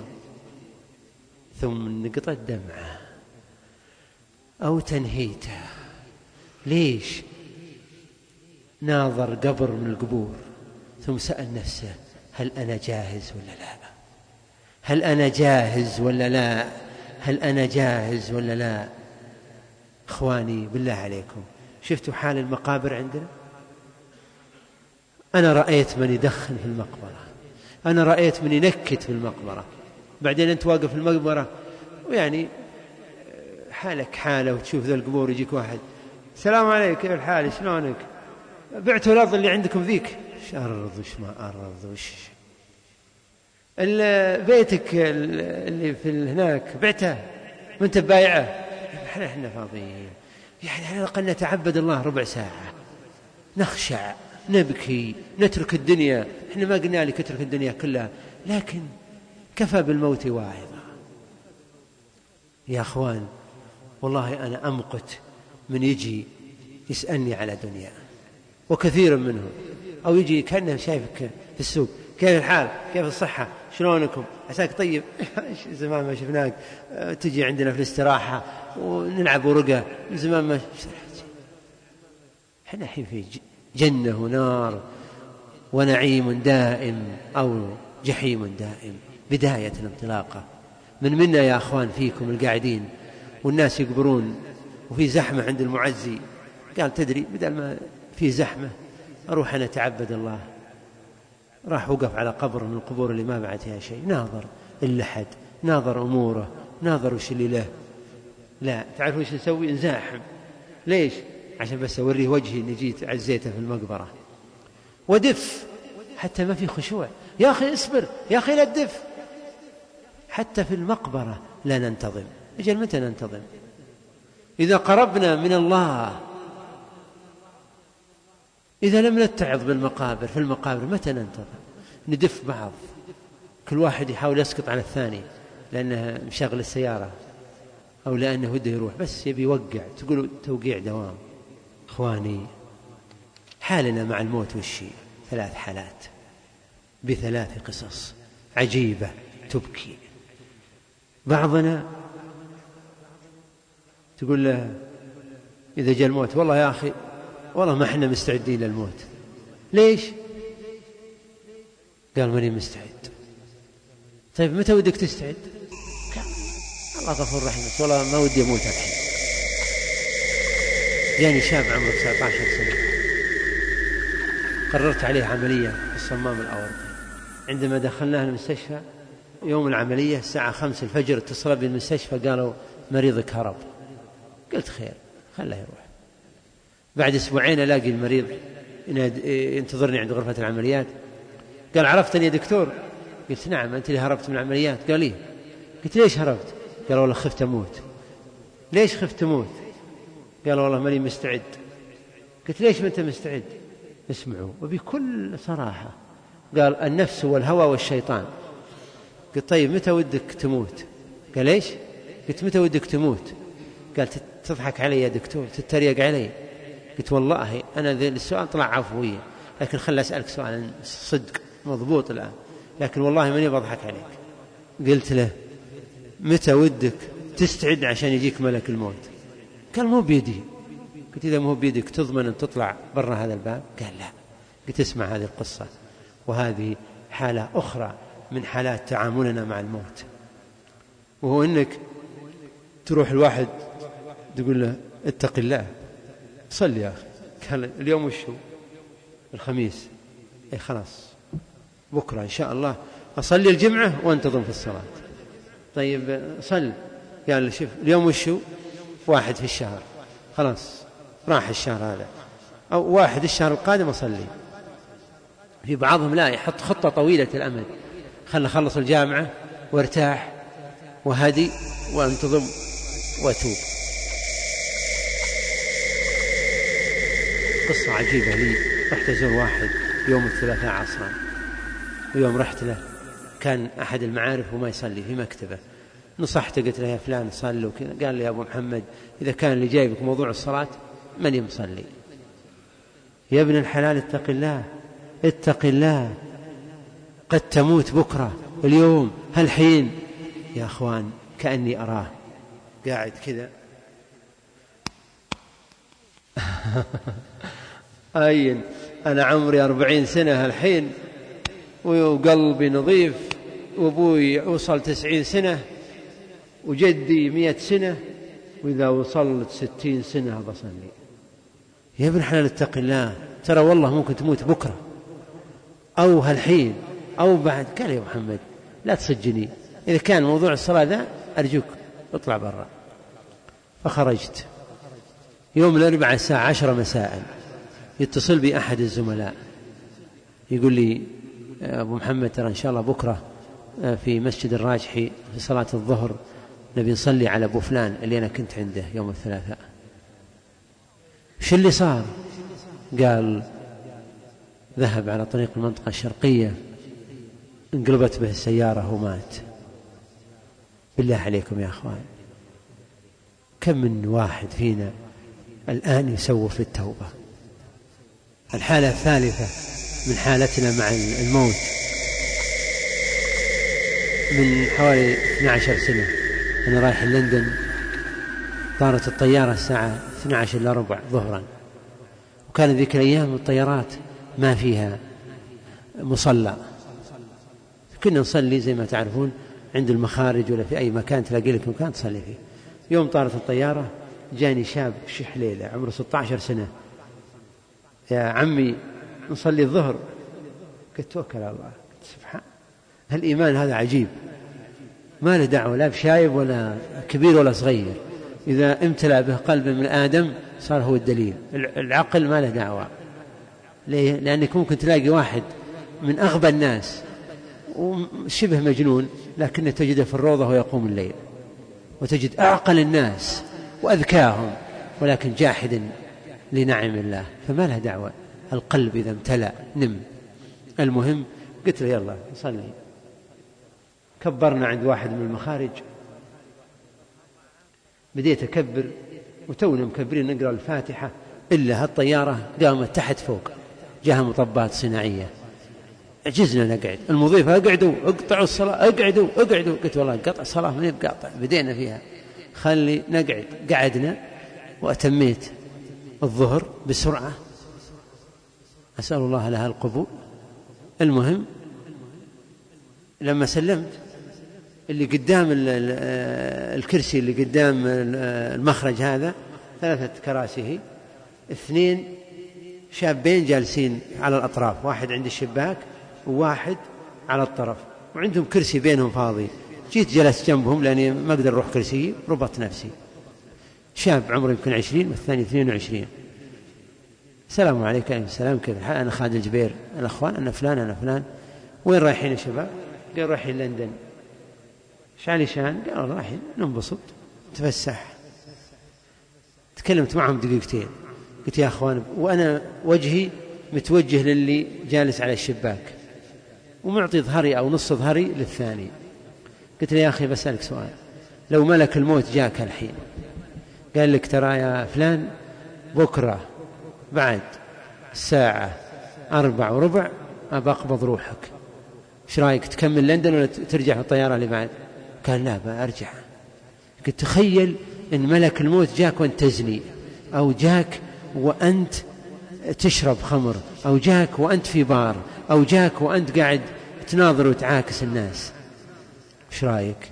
ثم نقطة دمعه أو تنهيته. ليش؟ ناظر قبر من القبور ثم سأل نفسه: هل أنا جاهز ولا لا؟ هل أنا جاهز ولا لا؟ هل أنا جاهز ولا لا؟ إخواني بالله عليكم، شفتوا حال المقابر عندنا؟ أنا رأيت من يدخن في المقبرة، أنا رأيت من ينكت في المقبرة، بعدين أنت واقف في المقبرة ويعني حالك حالة وتشوف ذا القبور، يجيك واحد: السلام عليك، كيف الحال، شلونك، بعتوا الأرض اللي عندكم ذيك؟ وش أرض وش ما أرض، وش بيتك اللي في هناك بعته ما أنت بايعه؟ احنا احنا فاضيين، يعني على الأقل نتعبد الله ربع ساعة، نخشع، نبكي، نترك الدنيا. احنا ما قلنا لك اترك الدنيا كلها، لكن كفى بالموت واعظا. يا أخوان والله أنا أمقت من يجي يسألني على دنيا، وكثير منهم، أو يجي كأنه شايفك في السوق: كيف الحال، كيف الصحة، شلونكم، عساك طيب، زمان ما شفناك، تجي عندنا في الاستراحة ونلعب ورقة، زمان ما. احنا الحين في جنة ونار ونعيم دائم أو جحيم دائم، بداية الانطلاقة. من منا يا أخوان فيكم القاعدين والناس يقبرون وفي زحمة عند المعزي قال: تدري بدل ما في زحمة أروح أنا أتعبد الله؟ راح وقف على قبر من القبور اللي ما بعد فيها شيء، ناظر اللحد، ناظر أموره، ناظر وش اللي له. لا، تعرف وش نسوي؟ نزاحم. ليش؟ عشان بس أوريه وجهي إني جيت عزيته في المقبرة، ودف حتى ما في خشوع. يا أخي اصبر، يا أخي لا تدف. حتى في المقبرة لا ننتظم. أجل متى ننتظم؟ إذا قربنا من الله، إذا لم نتعظ بالمقابر في المقابر متى ننتظم؟ ندف بعض، كل واحد يحاول يسقط على الثاني لأنه مشغل السيارة أو لأنه وده يروح، بس يبي يوقع، تقول توقيع دوام. إخواني حالنا مع الموت والشيء ثلاث حالات بثلاث قصص عجيبة تبكي. بعضنا تقول له إذا جاء الموت: والله يا أخي والله ما احنا مستعدين للموت. ليش؟ قال: ماني مستعد. طيب متى ودك تستعد؟ الله غفور رحيم، والله ما ودي أموت الحين. جاني شاب عمره تسعة عشر سنة، قررت عليه عملية في الصمام الأورطي. عندما دخلناه المستشفى يوم العملية الساعة خمس الفجر اتصل بالمستشفى قالوا مريضك هرب. قلت خير، خله يروح. بعد أسبوعين ألاقي المريض ينتظرني عند غرفة العمليات، قال عرفتني يا دكتور؟ قلت نعم، أنت اللي هربت من العمليات. قال لي. قلت ليش هربت؟ قال والله خفت أموت. ليش خفت تموت؟ قال والله ماني مستعد. قلت ليش ما أنت مستعد؟ اسمعوا وبكل صراحة، قال النفس والهوى والشيطان. قلت طيب متى ودك تموت؟ قال ليش؟ قلت متى ودك تموت؟ قال تضحك علي يا دكتور، تتريق علي. قلت والله أنا السؤال طلع عفوية، لكن خل أسألك سؤال صدق مضبوط الآن، لكن والله ماني بضحك عليك. قلت له متى ودك تستعد عشان يجيك ملك الموت؟ قال مو بيدي. قلت إذا مو بيدك تضمن أن تطلع برا هذا الباب؟ قال لا. قلت اسمع هذه القصة، وهذه حالة أخرى من حالات تعاملنا مع الموت، وهو أنك تروح الواحد تقول له اتق الله صلي يا أخي. قال اليوم وشو؟ الخميس. اي خلاص بكرة إن شاء الله أصلي الجمعة وانتظم في الصلاة. طيب صل. قال شوف اليوم وشو؟ واحد في الشهر، خلاص راح الشهر هذا، أو واحد الشهر القادم أصلي. في بعضهم لا، يحط خطة طويلة الأمد، خلنا أخلص الجامعة وارتاح وهدي وانتظم واتوب. قصة عجيبة لي، رحت أزور واحد يوم الثلاثاء عصرا، ويوم رحت له كان أحد المعارف وما يصلي في مكتبه. نصحته قلت له يا فلان صلي وكذا. قال لي يا أبو محمد إذا كان اللي جايبك موضوع الصلاة من يمصلي؟ يا ابن الحلال اتق الله اتق الله، قد تموت بكرة، اليوم هالحين. يا أخوان كأني أراه قاعد كذا أين أنا عمري أربعين سنة هالحين، وقلبي نظيف، وأبوي وصل تسعين سنة، وجدي مئة سنة، وإذا وصلت ستين سنة بصلي. يا ابن حلال اتق الله، ترى والله ممكن تموت بكرة أو هالحين أو بعد. قال يا محمد لا تسجني، إذا كان موضوع الصلاة ذا أرجوك اطلع برا. فخرجت يوم الأربعاء الساعة عشرة مساء، يتصل بي أحد الزملاء يقول لي أبو محمد ترى إن شاء الله بكرة في مسجد الراجحي في صلاة الظهر نبي نصلي على أبو فلان اللي أنا كنت عنده يوم الثلاثاء. شو اللي صار؟ قال ذهب على طريق المنطقة الشرقية، انقلبت به السيارة ومات. بالله عليكم يا أخوان، كم من واحد فينا الآن يسوف للتوبة. الحالة الثالثة من حالتنا مع الموت، من حوالي اثنتي عشرة سنة أنا رايح لندن، طارت الطيارة الساعة اثنتي عشرة إلا ربع ظهرا، وكان ذيك الأيام الطيارات ما فيها مصلى، كنا نصلي زي ما تعرفون عند المخارج ولا في أي مكان تلاقي لك مكان تصلي فيه. يوم طارت الطيارة جاني شاب شحليلة عمره ستة عشر سنة، يا عمي نصلي الظهر. قلت توكل على الله. سبحان هالإيمان هذا عجيب، ما له دعوة لا بشايب ولا كبير ولا صغير، إذا امتلأ به قلب من آدم صار هو الدليل. العقل ما له دعوة. ليه؟ لأنك ممكن تلاقي واحد من أغبى الناس وشبه مجنون، لكن تجده في الروضة ويقوم الليل، وتجد أعقل الناس وأذكاهم ولكن جاحد لنعم الله، فما له دعوة. القلب إذا امتلأ نم. المهم قلت له يلا صلي. كبرنا عند واحد من المخارج، بديت أكبر وتونا مكبرين نقرأ الفاتحة، إلا هالطيارة قامت تحت فوق، جاها مطبات صناعية، عجزنا نقعد. المضيف اقعدوا اقطعوا الصلاة اقعدوا اقعدوا. قلت والله قطع الصلاة من يبقى، بدينا فيها خلي نقعد. قعدنا وأتميت الظهر بسرعة، أسأل الله لها القبول. المهم لما سلمت، اللي قدام الكرسي اللي قدام المخرج هذا ثلاثة كراسي، اثنين شابين جالسين على الأطراف، واحد عند الشباك وواحد على الطرف، وعندهم كرسي بينهم فاضي. جيت جلست جنبهم لأني ما أقدر أروح كرسي، ربطت نفسي. شاب عمره يمكن عشرين والثاني اثنين وعشرين. السلام عليكم. السلام، كيف الحال؟ أنا خالد الجبير. الأخوان أنا فلان أنا فلان. وين رايحين يا شباب؟ قال رايحين لندن. إيش علشان؟ قال رايحين ننبسط نتفسح. تكلمت معهم دقيقتين، قلت يا أخوان، وأنا وجهي متوجه للي جالس على الشباك ومعطي ظهري أو نص ظهري للثاني. قلت له يا أخي بسألك سؤال، لو ملك الموت جاك الحين قال لك ترى يا فلان بكرة بعد الساعة أربع وربع أبى أقبض روحك، إيش رأيك؟ تكمل لندن ولا ترجع في الطيارة اللي بعد؟ قال لا بأرجع. قلت تخيل إن ملك الموت جاك وأنت تزني، أو جاك وأنت تشرب خمر، أو جاك وأنت في بار، أو جاك وأنت قاعد تناظر وتعاكس الناس، إيش رأيك؟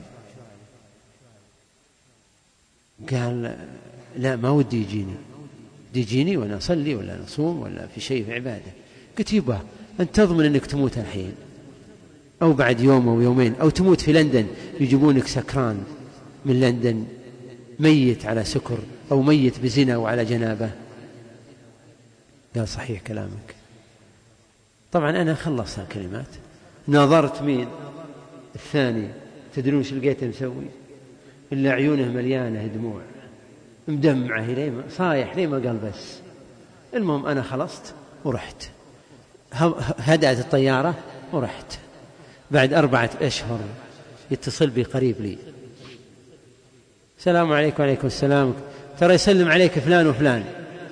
قال لا ما ودي يجيني، ودي يجيني وأنا أصلي ولا نصوم ولا في شيء في عبادة. قلت يبا أنت تضمن أنك تموت الحين أو بعد يوم أو يومين، أو تموت في لندن يجيبونك سكران من لندن ميت على سكر أو ميت بزنا وعلى جنابه؟ قال صحيح كلامك. طبعا أنا خلصت الكلمات، نظرت مين الثاني، تدرون ايش لقيته مسوي؟ إلا عيونه مليانة دموع مدمعة ليه صايح ليه ما قال بس. المهم أنا خلصت ورحت، هدأت الطيارة ورحت. بعد أربعة أشهر يتصل بي قريب لي، السلام عليكم. وعليكم السلام، ترى يسلم عليك فلان وفلان،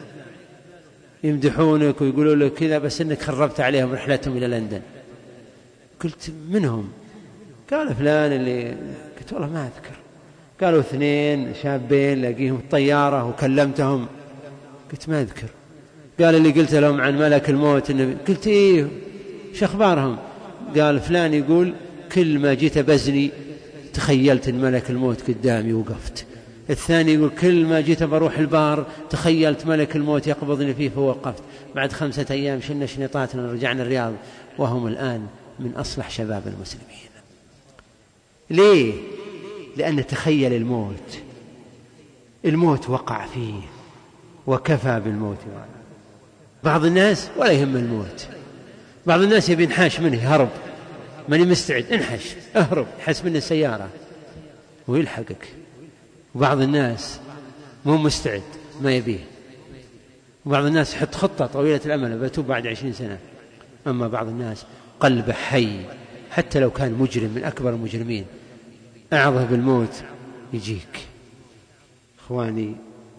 يمدحونك ويقولوا لك كذا، بس إنك خربت عليهم رحلتهم إلى لندن. قلت منهم؟ قال فلان اللي، قلت والله ما أذكر. قالوا اثنين شابين لاقيهم الطيارة وكلمتهم. قلت ما أذكر. قال اللي قلت لهم عن ملك الموت النبي. قلت إيه شو أخبارهم؟ قال فلان يقول كل ما جيت بزني تخيلت إن ملك الموت قدامي وقفت. الثاني يقول كل ما جيت بروح البار تخيلت ملك الموت يقبضني فيه فوقفت. بعد خمسة أيام شلنا شنطاتنا ورجعنا الرياض، وهم الآن من أصلح شباب المسلمين. ليه؟ لأن تخيل الموت، الموت وقع فيه وكفى بالموت. بعض الناس ولا يهم الموت، بعض الناس يبي ينحاش منه هرب، ماني مستعد انحش اهرب حس منه السيارة ويلحقك. وبعض الناس مو مستعد ما يبيه، وبعض الناس يحط خطة طويلة الأمل بتوب بعد عشرين سنة. أما بعض الناس قلبه حي، حتى لو كان مجرم من أكبر المجرمين أعظه بالموت يجيك. إخواني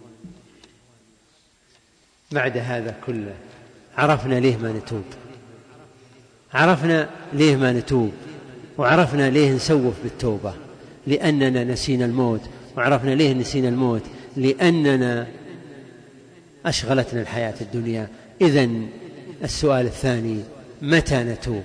بعد هذا كله عرفنا ليه ما نتوب، عرفنا ليه ما نتوب، وعرفنا ليه نسوف بالتوبة، لأننا نسينا الموت. وعرفنا ليه نسينا الموت، لأننا أشغلتنا الحياة الدنيا. إذن السؤال الثاني متى نتوب؟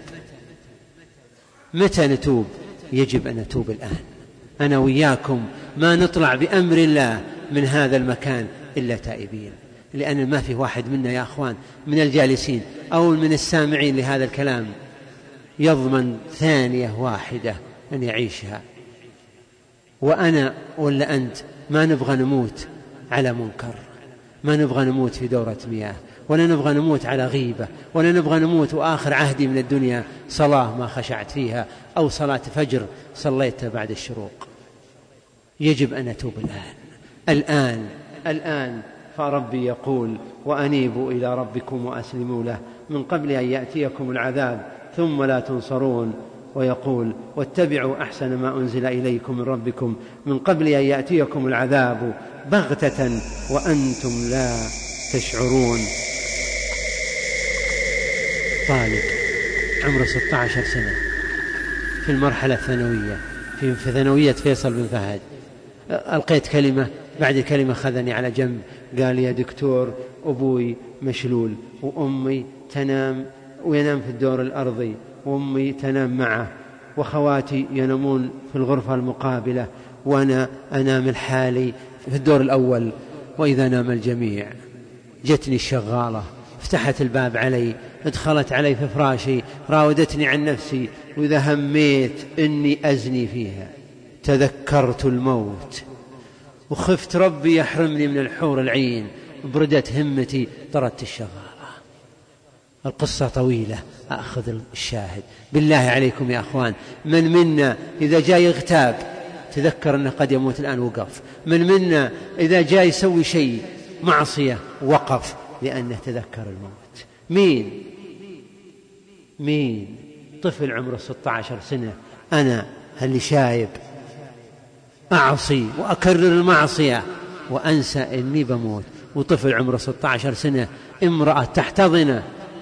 متى نتوب؟ يجب أن نتوب الآن. أنا وياكم ما نطلع بأمر الله من هذا المكان إلا تائبين، لأن ما في واحد منا يا أخوان من الجالسين أو من السامعين لهذا الكلام يضمن ثانية واحدة أن يعيشها. وأنا ولا أنت ما نبغى نموت على منكر، ما نبغى نموت في دورة مياه، ولا نبغى نموت على غيبة، ولا نبغى نموت وآخر عهدي من الدنيا صلاة ما خشعت فيها، أو صلاة فجر صليتها بعد الشروق. يجب أن نتوب الآن الآن الآن. فربي يقول وأنيبوا إلى ربكم وأسلموا له من قبل أن يأتيكم العذاب ثم لا تنصرون. ويقول واتبعوا أحسن ما أنزل إليكم من ربكم من قبل أن يأتيكم العذاب بغتة وأنتم لا تشعرون. طالب عمره ستة عشر سنة في المرحلة الثانوية في ثانوية فيصل بن فهد، ألقيت كلمة بعد كلمة خذني على جنب قال يا دكتور أبوي مشلول وأمي تنام وينام في الدور الأرضي وأمي تنام معه وخواتي ينامون في الغرفة المقابلة وأنا أنام الحالي في الدور الأول وإذا نام الجميع. جتني الشغالة فتحت الباب علي، ادخلت علي في فراشي، راودتني عن نفسي، وإذا هميت إني أزني فيها تذكرت الموت وخفت ربي يحرمني من الحور العين، بردت همتي طردت الشغالة. القصة طويلة، أخذ الشاهد. بالله عليكم يا أخوان، من منا إذا جاء يغتاب تذكر أنه قد يموت الآن وقف، من منا إذا جاء يسوي شيء معصية وقف لأنه تذكر الموت. مين مين طفل عمره ستة عشر سنة، أنا اللي شايب أعصي وأكرر المعصية وأنسى إني بموت، وطفل عمره ستة عشر سنة امرأة تحتضنه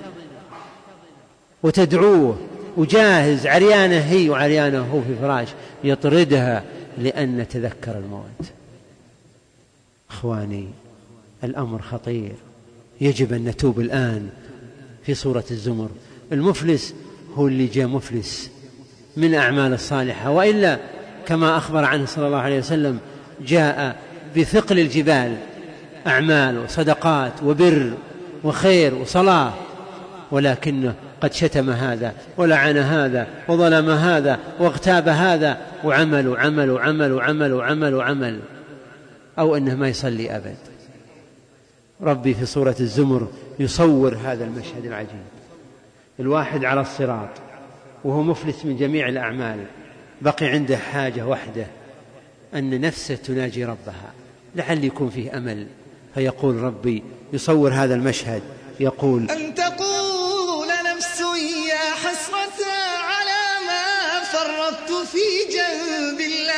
وتدعوه وجاهز، عريانة هي وعريانه هو في فراش، يطردها لأن تذكر الموت. أخواني الأمر خطير، يجب أن نتوب الآن. في سورة الزمر المفلس هو اللي جاء مفلس من أعمال الصالحة، وإلا كما أخبر عنه صلى الله عليه وسلم جاء بثقل الجبال، أعمال وصدقات وبر وخير وصلاة، ولكنه قد شتم هذا ولعن هذا وظلم هذا واغتاب هذا، وعمل وعمل وعمل وعمل وعمل وعمل، أو أنه ما يصلي أبد. ربي في سورة الزمر يصور هذا المشهد العجيب، الواحد على الصراط وهو مفلس من جميع الأعمال، بقي عنده حاجة وحده، أن نفسه تناجي ربها لعل يكون فيه أمل، فيقول ربي يصور هذا المشهد، يقول أن تقول نفس يا حسرة على ما فرطت في جنب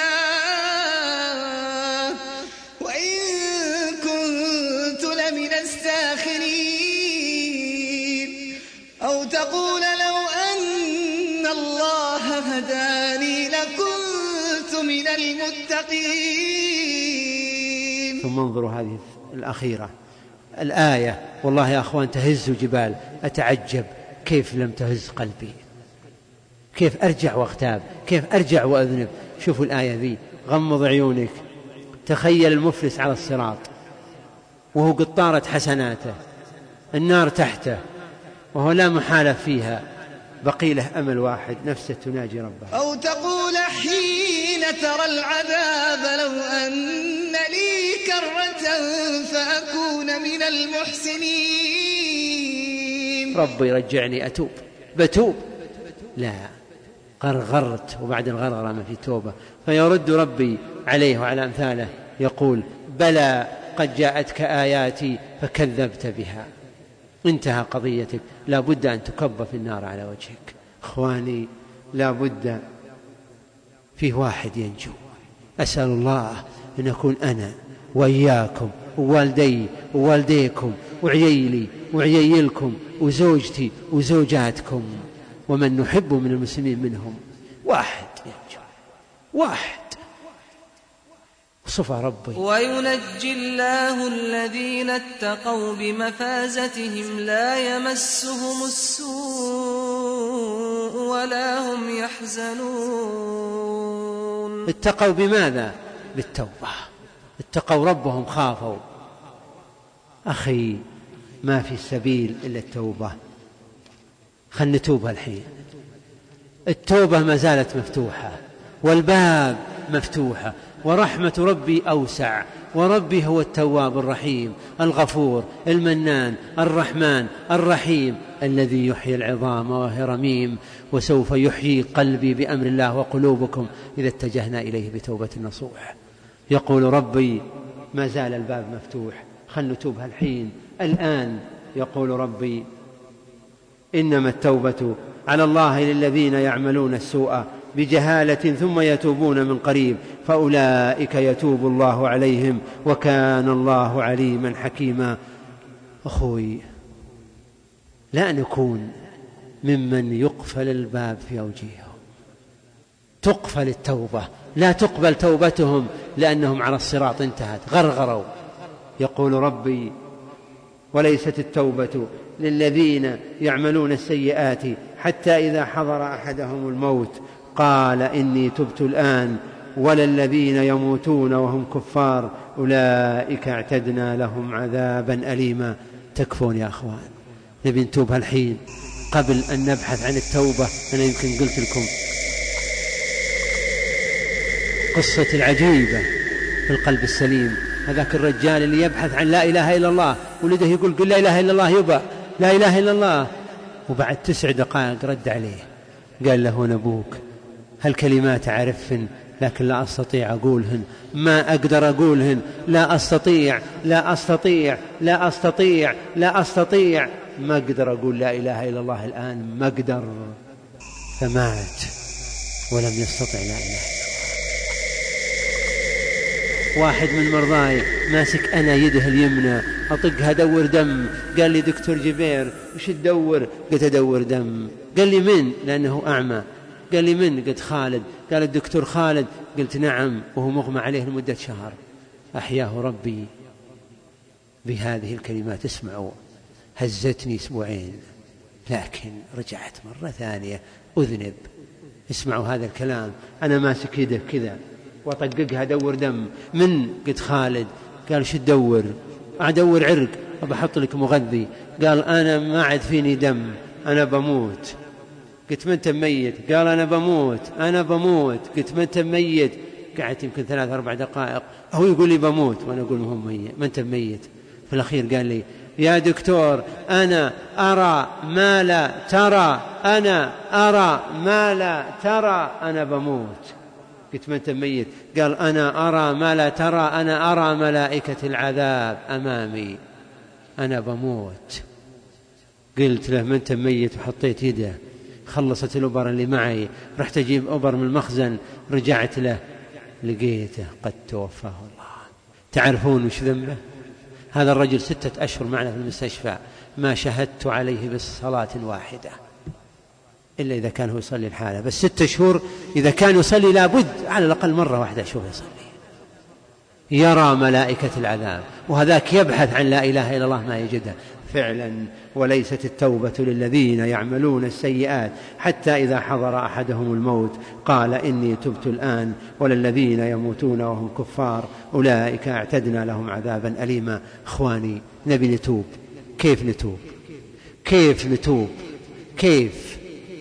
الله وإن كنت لمن الساخرين، أو تقول لو أن الله هداني لكنت من المتقين. ثم انظروا هذه الأخيرة الآية، والله يا أخوان تهز جبال، أتعجب كيف لم تهز قلبي، كيف أرجع واغتاب، كيف أرجع وأذنب. شوفوا الآية ذي، غمض عيونك، تخيل المفلس على الصراط وهو قد طارت حسناته، النار تحته وهو لا محالة فيها، بقي له أمل واحد، نفسه تناجي ربها. أو تقول حين ترى العذاب لو أن لي كرة فأكون من المحسنين. ربي رجعني أتوب، بتوب، لا غرغرت، وبعد الغرغرة ما في توبة. فيرد ربي عليه وعلى أمثاله يقول بلى قد جاءتك آياتي فكذبت بها، انتهى قضيتك، لا بد أن تكب في النار على وجهك. أخواني لا بد فيه واحد ينجو. أسأل الله أن أكون أنا وإياكم ووالدي ووالديكم وعييلي وعييلكم وزوجتي وزوجاتكم ومن نحب من المسلمين منهم واحد ينجو، واحد صفة ربي. وينجي الله الذين اتقوا بمفازتهم لا يمسهم السوء ولا هم يحزنون. اتقوا بماذا؟ بالتوبة، اتقوا ربهم، خافوا. أخي ما في سبيل إلا التوبة، خل نتوب الحين. التوبة ما زالت مفتوحة والباب مفتوحة، ورحمة ربي أوسع، وربي هو التواب الرحيم الغفور المنان الرحمن الرحيم الذي يحيي العظام وهي رميم، وسوف يحيي قلبي بأمر الله وقلوبكم إذا اتجهنا إليه بتوبة نصوح. يقول ربي ما زال الباب مفتوح، خل نتوب الحين الآن. يقول ربي إنما التوبة على الله للذين يعملون السوء بجهالة ثم يتوبون من قريب فأولئك يتوب الله عليهم وكان الله عليما حكيما. أخوي لا نكون ممن يقفل الباب في أوجههم، تقفل التوبة، لا تقبل توبتهم لأنهم على الصراط انتهت، غرغروا. يقول ربي وليست التوبة للذين يعملون السيئات حتى إذا حضر أحدهم الموت قال إني تبت الآن، ولا الذين يموتون وهم كفار أولئك اعتدنا لهم عذابا أليما. تكفون يا أخوان، نبي نتوب الحين قبل أن نبحث عن التوبة. أنا يمكن قلت لكم قصة العجيبة في القلب السليم، هذاك الرجال اللي يبحث عن لا إله إلا الله، ولده يقول قل لا إله إلا الله، يبا لا إله إلا الله، وبعد تسع دقائق رد عليه قال له: أنا أبوك، هالكلمات أعرفهن لكن لا أستطيع أقولهن، ما أقدر أقولهن، لا أستطيع لا أستطيع لا أستطيع لا أستطيع ما أقدر أقول لا إله إلا الله الآن، ما أقدر. فمات ولم يستطع لا إله إلا الله. واحد من مرضاي ماسك أنا يده اليمنى أطقها دور دم، قال لي: دكتور جبير وش تدور؟ قلت: أدور دم. قال لي: من؟ لأنه أعمى. قال لي: من؟ قلت: خالد. قال: الدكتور خالد؟ قلت: نعم. وهو مغمى عليه لمدة شهر. أحياه ربي بهذه الكلمات. اسمعوا، هزتني أسبوعين لكن رجعت مرة ثانية أذنب. اسمعوا هذا الكلام، أنا ماسك يده كذا وأطققها دور دم. من؟ قلت: خالد. قال: شو تدور؟ أدور عرق وبحط لك مغذي. قال: أنا ما عاد فيني دم، أنا بموت. قلت: من أنت ميت؟ قال: أنا بموت أنا بموت. قلت: من أنت ميت؟ قعدت يمكن ثلاث أربع دقائق هو يقول لي بموت وأنا أقول له ميت. من أنت ميت؟ في الأخير قال لي: يا دكتور أنا أرى ما لا ترى، أنا أرى ما لا ترى، أنا بموت. قلت: من أنت ميت؟ قال: أنا أرى ما لا ترى، أنا أرى ملائكة العذاب أمامي، أنا بموت. قلت له: من أنت ميت؟ وحطيت يده. خلصت الأبر اللي معي، رحت أجيب أبر من المخزن، رجعت له لقيته قد توفاه الله. تعرفون وش ذنبه؟ هذا الرجل ستة أشهر معنا في المستشفى، ما شهدت عليه بالصلاة واحدة إلا إذا كان هو يصلي الحالة، بس ستة شهور إذا كان يصلي لابد على الأقل مرة واحدة أشوف يصلي، يرى ملائكة العذاب. وهذاك يبحث عن لا إله إلا الله ما يجدها فعلا. وليست التوبة للذين يعملون السيئات حتى إذا حضر أحدهم الموت قال: إني تبت الآن، وللذين يموتون وهم كفار أولئك اعتدنا لهم عذابا أليما. إخواني، نبي نتوب. كيف نتوب؟ كيف نتوب؟ كيف؟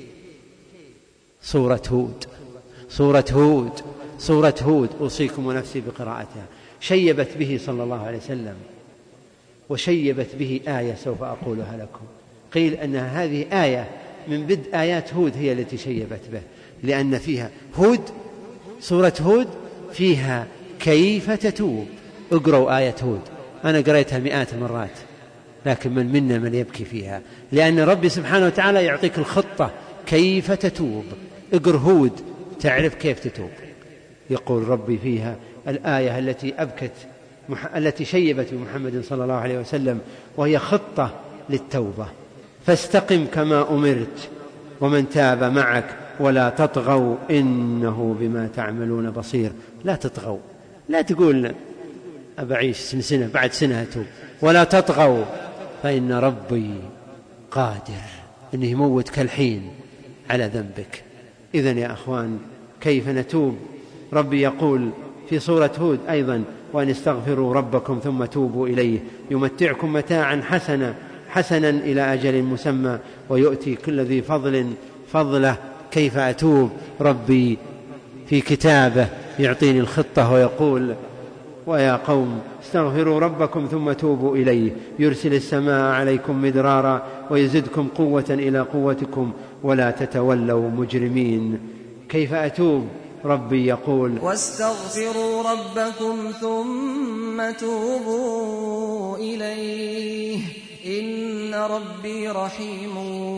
سورة هود، سورة هود، سورة هود، أوصيكم ونفسي بقراءتها. شيبت به صلى الله عليه وسلم، وشيبت به آية سوف أقولها لكم. قيل أن هذه آية من بدء آيات هود هي التي شيبت به، لأن فيها هود، سورة هود فيها كيف تتوب. اقرأوا آية هود، أنا قرأتها مئات المرات لكن من منا من يبكي فيها، لأن ربي سبحانه وتعالى يعطيك الخطة كيف تتوب. اقرأ هود تعرف كيف تتوب. يقول ربي فيها الآية التي أبكت التي شيبت بمحمد صلى الله عليه وسلم، وهي خطة للتوبة: فاستقم كما أمرت ومن تاب معك ولا تطغوا إنه بما تعملون بصير. لا تطغوا، لا تقول أبعيش سنة بعد سنة أتوب، ولا تطغوا فإن ربي قادر أنه يموت كالحين على ذنبك. إذن يا أخوان، كيف نتوب؟ ربي يقول في سورة هود أيضا: وأن استغفروا ربكم ثم توبوا إليه يمتعكم متاعا حسنا حسنا إلى أجل مسمى ويؤتي كل ذي فضل فضله. كيف أتوب؟ ربي في كتابه يعطيني الخطة ويقول: ويا قوم استغفروا ربكم ثم توبوا إليه يرسل السماء عليكم مدرارا ويزدكم قوة إلى قوتكم ولا تتولوا مجرمين. كيف أتوب؟ ربي يقول: واستغفروا ربكم ثم توبوا إليه إن ربي رحيم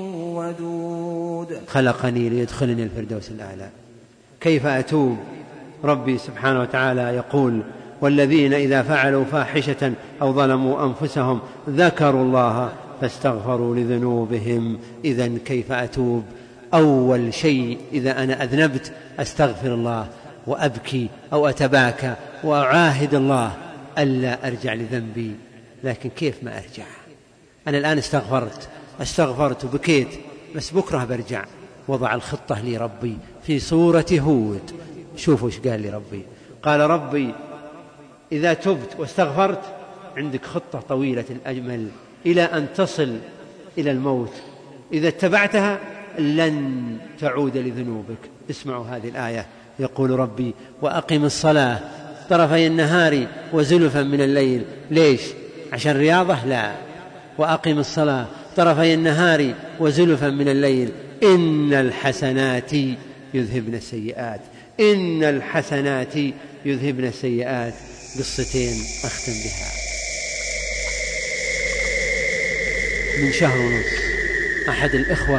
ودود. خلقني ليدخلني الفردوس الأعلى. كيف أتوب؟ ربي سبحانه وتعالى يقول: والذين إذا فعلوا فاحشة أو ظلموا أنفسهم ذكروا الله فاستغفروا لذنوبهم. إذن كيف أتوب؟ أول شيء إذا أنا أذنبت أستغفر الله وأبكي أو أتباكى وأعاهد الله ألا أرجع لذنبي. لكن كيف ما أرجع؟ أنا الآن استغفرت استغفرت وبكيت، بس بكرة برجع. وضع الخطة لي ربي في سورة هود. شوفوا ايش قال لي ربي. قال ربي: إذا تبت واستغفرت عندك خطة طويلة الأجمل إلى أن تصل إلى الموت، إذا اتبعتها لن تعود لذنوبك. اسمعوا هذه الآية. يقول ربي: وأقم الصلاة طرفي النهار وزلفا من الليل. ليش؟ عشان رياضة؟ لا. وأقم الصلاة طرفي النهار وزلفا من الليل إن الحسنات يذهبن السيئات إن الحسنات يذهبن السيئات. قصتين أختم بها. من شهر ونص أحد الإخوة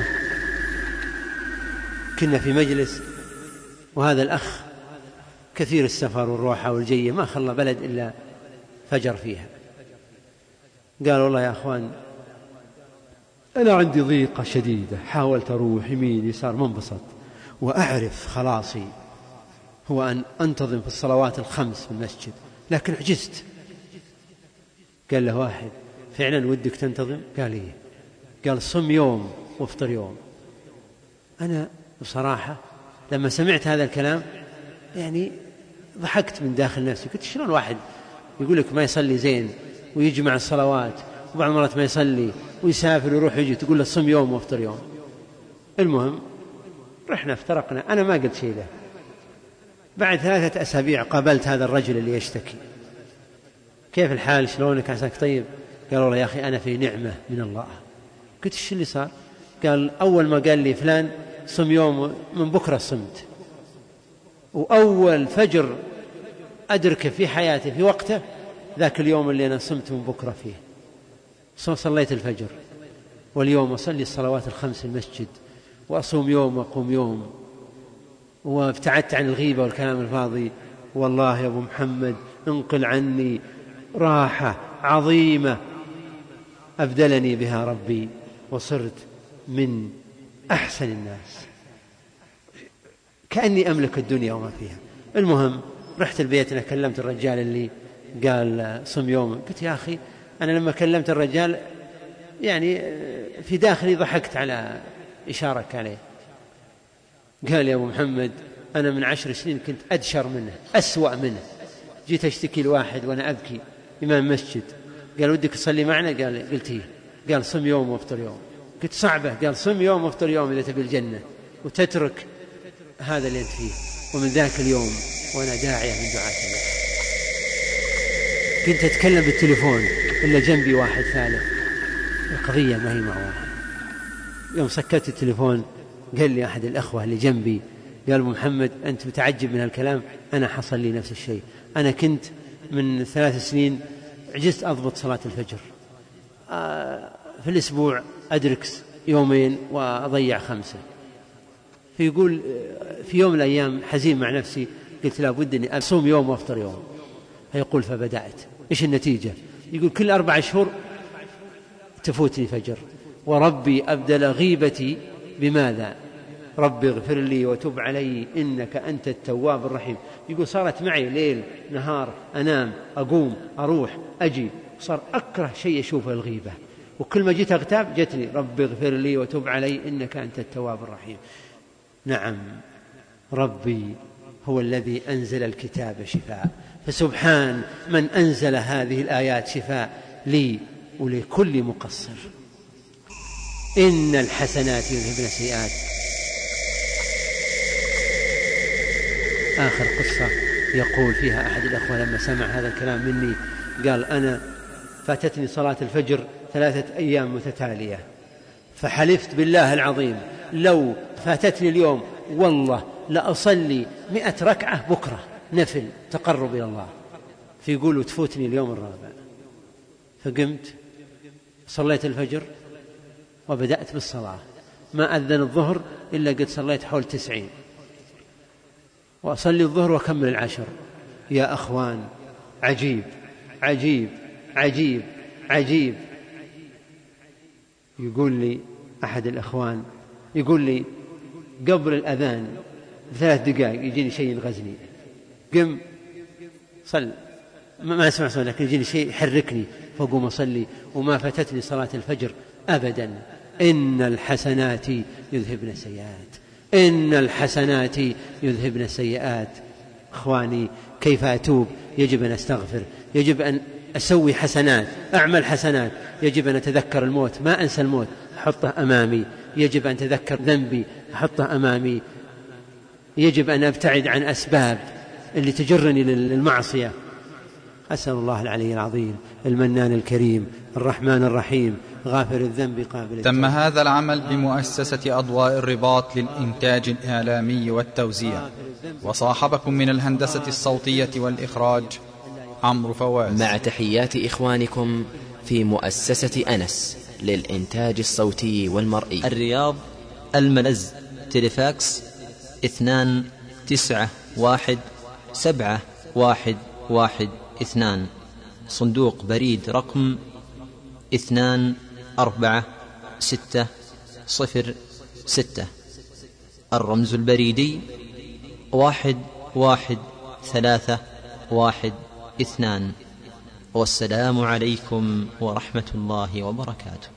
كنا في مجلس، وهذا الأخ كثير السفر والروحة والجية، ما خلى بلد إلا فجر فيها. قال والله يا أخوان أنا عندي ضيقة شديدة، حاولت أروح يمين يسار ما انبسط، وأعرف خلاصي هو أن أنتظم في الصلوات الخمس في المسجد، لكن عجزت. قال له واحد فعلا ودك تنتظم؟ قال إيه. قال صم يوم وافطر يوم. أنا بصراحة لما سمعت هذا الكلام يعني ضحكت من داخل نفسي، قلت شلون واحد يقول لك ما يصلي زين ويجمع الصلوات وبعض المرات ما يصلي ويسافر ويروح يجي تقول له صم يوم وافطر يوم. المهم رحنا افترقنا، أنا ما قلت شيء له. بعد ثلاثة أسابيع قابلت هذا الرجل اللي يشتكي، كيف الحال شلونك عساك طيب؟ قال والله يا أخي أنا في نعمة من الله. قلت إيش اللي صار؟ قال أول ما قال لي فلان صم يوم من بكرة صمت، وأول فجر أدرك في حياتي في وقته ذاك اليوم اللي أنا صمت من بكرة فيه. صليت الفجر، واليوم أصلي الصلوات الخمس في المسجد، وأصوم يوم وأقوم يوم، وابتعدت عن الغيبة والكلام الفاضي. والله يا أبو محمد انقل عني راحة عظيمة أبدلني بها ربي، وصرت من أحسن الناس، كأني أملك الدنيا وما فيها. المهم رحت البيت، أنا كلمت الرجال اللي قال صم يوم، قلت يا أخي أنا لما كلمت الرجال يعني في داخلي ضحكت على إشارك عليه. قال يا أبو محمد أنا من عشر سنين كنت أدشر منه أسوأ منه، جيت أشتكي لواحد وأنا أبكي إمام مسجد، قال ودك تصلي معنا؟ قال قلت إيه. قال صم يوم وافطر يوم. قلت صعبة. قال صم يوم وافطر يوم إذا تبي الجنة وتترك هذا اللي أنت فيه. ومن ذاك اليوم وأنا داعية من دعاة الله. كنت أتكلم بالتليفون إلا جنبي واحد ثالث، القضية ما هي مع واحد. يوم سكت التليفون قال لي أحد الأخوة اللي جنبي، قال أبو محمد أنت متعجب من الكلام، أنا حصل لي نفس الشيء. أنا كنت من ثلاث سنين عجزت أضبط صلاة الفجر، في الأسبوع أدرك يومين وأضيع خمسة. فيقول في يوم من الأيام حزين مع نفسي، قلت لا بد أني أصوم يوم وأفطر يوم. فيقول فبدأت. إيش النتيجة؟ يقول كل أربع شهور تفوتني فجر، وربي أبدل غيبتي بماذا؟ ربي اغفر لي وتب علي إنك أنت التواب الرحيم. يقول صارت معي ليل نهار، أنام أقوم أروح أجي، صار أكره شيء أشوفه الغيبة، وكل ما جيت أغتاب جتني ربي اغفر لي وتب علي إنك أنت التواب الرحيم. نعم ربي هو الذي أنزل الكتاب شفاء، فسبحان من أنزل هذه الآيات شفاء لي ولكل مقصر. إن الحسنات يذهبن السيئات. آخر قصة يقول فيها أحد الأخوة لما سمع هذا الكلام مني، قال أنا فاتتني صلاة الفجر ثلاثة أيام متتالية، فحلفت بالله العظيم لو فاتتني اليوم والله لأصلي مئة ركعة بكرة نفل تقرب إلى الله. فيقولوا تفوتني اليوم الرابع. فقمت صليت الفجر وبدأت بالصلاة، ما أذن الظهر إلا قد صليت حول تسعين، وأصلي الظهر وأكمل العشر. يا أخوان عجيب عجيب عجيب عجيب. يقول لي أحد الأخوان، يقول لي قبل الأذان بثلاث دقائق يجيني شيء ينغزني، قم صل، ما أسمع صلاة لكن يجيني شيء يحركني فقوم أصلي، وما فاتتني صلاة الفجر أبدا. إن الحسنات يذهبن السيئات، إن الحسنات يذهبن السيئات. أخواني كيف أتوب؟ يجب أن أستغفر، يجب أن أسوي حسنات، أعمل حسنات، يجب أن أتذكر الموت، ما أنسى الموت أحطه أمامي، يجب أن أتذكر ذنبي أحطه أمامي، يجب أن أبتعد عن أسباب اللي تجرني للمعصية. أسأل الله العلي العظيم المنان الكريم الرحمن الرحيم غافر الذنب قابل تم التوب. هذا العمل بمؤسسة أضواء الرباط للإنتاج الإعلامي والتوزيع، وصاحبكم من الهندسة الصوتية والإخراج عمرو فواز، مع تحيات إخوانكم في مؤسسة أنس للإنتاج الصوتي والمرئي. الرياض الملز، تلفاكس اثنان تسعة واحد سبعة واحد واحد اثنان، صندوق بريد رقم اثنان أربعة ستة صفر ستة، الرمز البريدي واحد واحد ثلاثة واحد اثنان. والسلام عليكم ورحمة الله وبركاته.